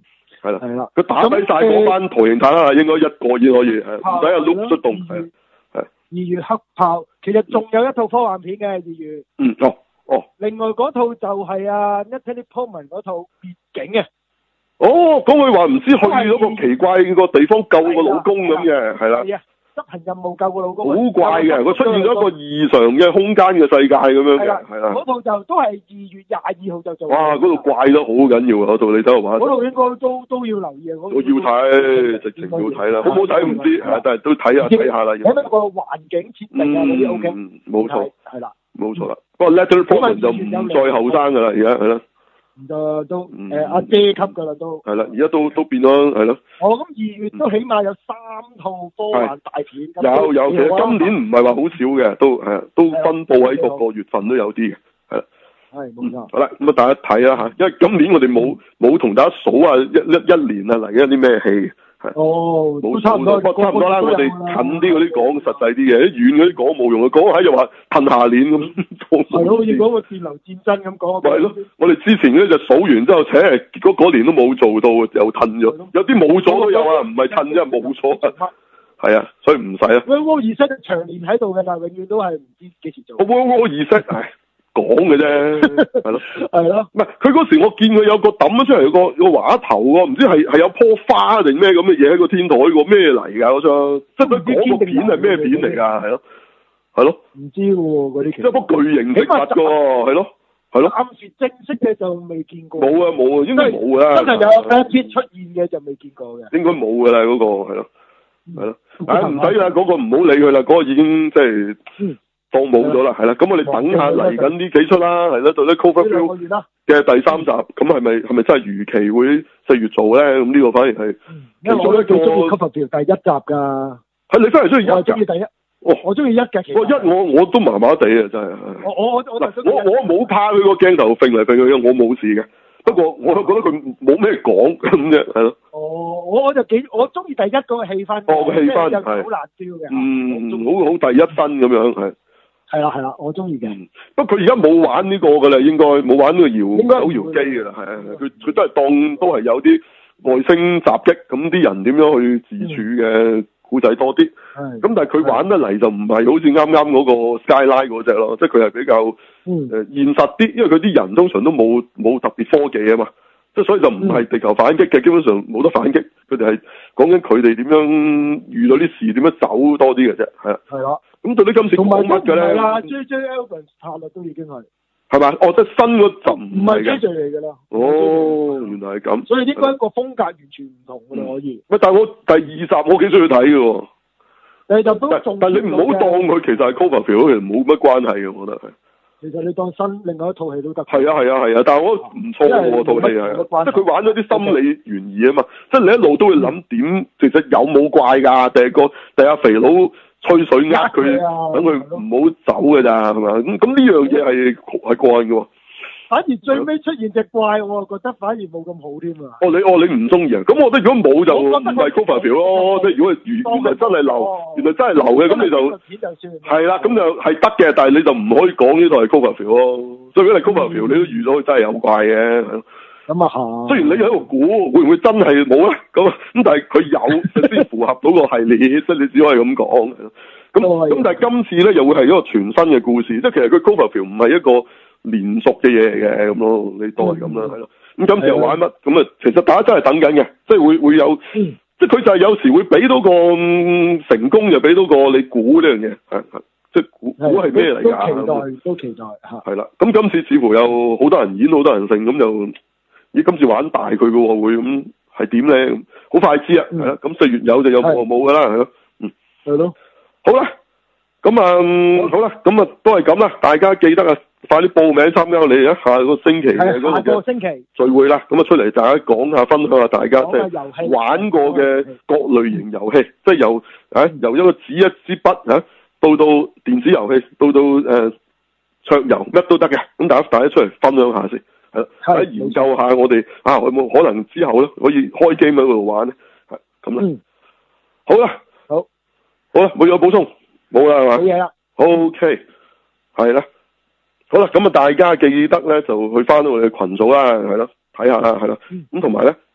係啦， 係啦， 佢打低晒嗰班圖形坦克啦，應該一個已經可以，係唔使阿 Luke 出動，係係。 二月黑豹，其實仲有一套科幻片嘅二月。 嗯，哦哦。 另外嗰套就係啊 Natalie Portman 嗰套別境嘅。 哦，咁佢話唔知去咗個奇怪個地方救個老公咁嘅，係啦。 係啊，執行任務救個老公。 好怪嘅，佢出現咗一個異常嘅空間嘅世界咁樣嘅，係啦。 嗰套就都係二月廿二號就做。 哇！嗰度怪得好緊要啊！嗰度你走去玩。 嗰度應該都都要留意啊！ 我要睇，直情要睇啦。好唔好睇唔知，但係都睇下睇下啦。 睇翻個環境設定啊嗰啲 O K。 冇錯。係啦。 冇錯啦。不過 Natalie Portman就唔再後生噶啦，而家係啦。 就都誒阿姐級噶啦都係啦，而家都都變咗係咯。 我諗二月都起碼有三套科幻大片。 有有，其實今年唔係話好少嘅，都係都分佈喺各個月份都有啲嘅，係啦。 係冇錯。 好啦，咁啊大家睇啦嚇，因為今年我哋冇冇同大家數啊一一一年啊嚟緊啲咩戲。 哦， 冇差唔多， 差唔多啦。我哋近啲嗰啲講實際啲嘅，啲遠嗰啲講冇用嘅，講喺就話褪下年咁。係咯，好似講個電流戰爭咁講。 係咯，我哋之前咧就數完之後，且係結果嗰年都冇做到，又褪咗。有啲冇咗都有啊，唔係褪啫，冇咗啊。係啊，所以唔使啊。 World War 二式長年喺度嘅，但係永遠都係唔知幾時做。 World War 二式唉。講嘅啫，係咯， 係咯， 唔係佢嗰時我見佢有個抌咗出嚟個個畫頭喎，唔知係係有棵花定咩咁嘅嘢喺個天台個咩嚟㗎嗰張，即係佢講個片係咩片嚟㗎？係咯，係咯，唔知喎嗰啲， 即係幅巨型植物㗎喎，係咯，係咯， 暫時正式嘅就未見過， 冇啊冇啊，應該冇啊， 真係有 Brad 出現嘅就未見過嘅， 應該冇㗎啦嗰個係咯，係咯，唉唔使啦，嗰個唔好理佢啦，嗰個已經即係。當冇咗啦，係啦，咁我哋等下嚟緊呢幾出啦，係啦，到啲 Cloverfield 嘅第三集，咁係咪係咪真係如期會四月做咧？咁呢個反而係， 因為我都幾中意 Cloverfield 第一集㗎。係你真係中意一？我中意第一。 哦， 我中意一嘅。其實。 我一我我都麻麻地啊，真係。 我我我我我我冇怕佢個鏡頭揈嚟揈去嘅，我冇事嘅。不過我覺得佢冇咩講咁啫，係咯。 哦，我我就幾我中意第一嗰個氣氛。 哦，個氣氛係。 好辣椒嘅。 嗯，好好第一身咁樣係。 係啦係啦，我中意嘅。 不過佢而家冇玩呢個噶啦，應該冇玩呢個搖手搖機噶啦，係啊，佢佢都係當都係有啲外星襲擊，咁啲人點樣去自處嘅故仔多啲。咁、嗯、但係佢玩得嚟就唔係好似啱啱嗰個 Skyline 嗰隻咯，即係佢係比較誒、嗯呃、現實啲，因為佢啲人通常都冇冇特別科技啊嘛，即係所以就唔係地球反擊嘅，基本上冇得反擊，佢哋係講緊佢哋點樣遇到啲事點樣走多啲嘅啫，係啊。係啦。咁到底今次講乜嘅咧？係啦 ，J J Abrams 策略都已經係係咪？哦，即係新嗰集唔係 J J 嚟㗎啦。哦，原來係咁。所以應該個風格完全唔同㗎啦，可以。喂，但係我第二集我幾中意睇嘅喎。誒，就都仲。但係你唔好當佢其實係 Cloverfield，其實冇乜關係嘅，我覺得係。其實你當新另外一套戲都得。係啊係啊係啊，但係我唔錯喎套戲係，即係佢玩咗啲心理懸疑啊嘛，即係你一路都會諗點，其實有冇怪㗎？定係個定係肥佬？吹水呃佢，等佢唔好走㗎咋，係咪？咁咁呢樣嘢係係過癮嘅喎。反而最尾出現隻怪，我覺得反而冇咁好添啊。哦，你哦你唔中意啊？咁我覺得如果冇就唔係 Cloverfield咯。即係如果原來真係流，原來真係流嘅，咁你就係啦，咁就係得嘅。但係你就唔可以講呢度係 Cloverfield 咯。所以如果係 Cloverfield，你都預咗佢真係有怪嘅。咁啊嚇！雖然你喺度估會唔會真係冇咧？咁咁但係佢有先符合到個系列，即係你只可以咁講。咁咁但係今次咧又會係一個全新嘅故事，即係其實佢 Cloverfield 唔係一個連續嘅嘢嚟嘅咁咯，你當係咁啦，係咯。咁今次又玩乜？咁啊，其實大家真係等緊嘅，即係會會有，嗯、即係佢就係有時會俾到個成功，又俾到個你估呢樣嘢，係係即係估估係咩嚟㗎？都期待，都期待嚇。係啦，咁今次似乎有好多人演，好多人勝，咁就咦今次玩大佢嘅喎，會咁係點咧？好快知啊，係啦。咁四月有就有，冇冇㗎啦，係咯，嗯，係咯。好啦，咁啊、嗯，好啦，咁啊都係咁啦，大家記得啊，快啲報名參加我哋一下個星期嘅嗰個星期聚會啦，咁啊出嚟大家講下，分享下大家即係玩過嘅各類型遊戲，即係由啊由一個紙一支筆啊，到到電子遊戲，到到誒、呃、桌遊乜都得嘅，咁大家大家出嚟分享下先，係啦，大家研究下我哋啊有冇可能之後咧可以開 game 喺嗰度玩咧，係咁啦，嗯、好啦。好啦，冇嘢補充，冇啦係嘛？冇嘢啦。O K，係啦，好啦，咁啊，大家記得咧就去翻到我哋嘅群組啦，係咯，睇下啦，係咯，咁同埋咧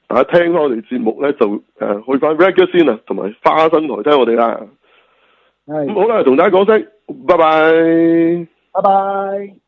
大家聽翻我哋節目咧，就誒、呃、去翻 Regular 先啊，同埋花生台聽我哋啦。係。咁好啦，同大家講聲，拜拜。 拜拜。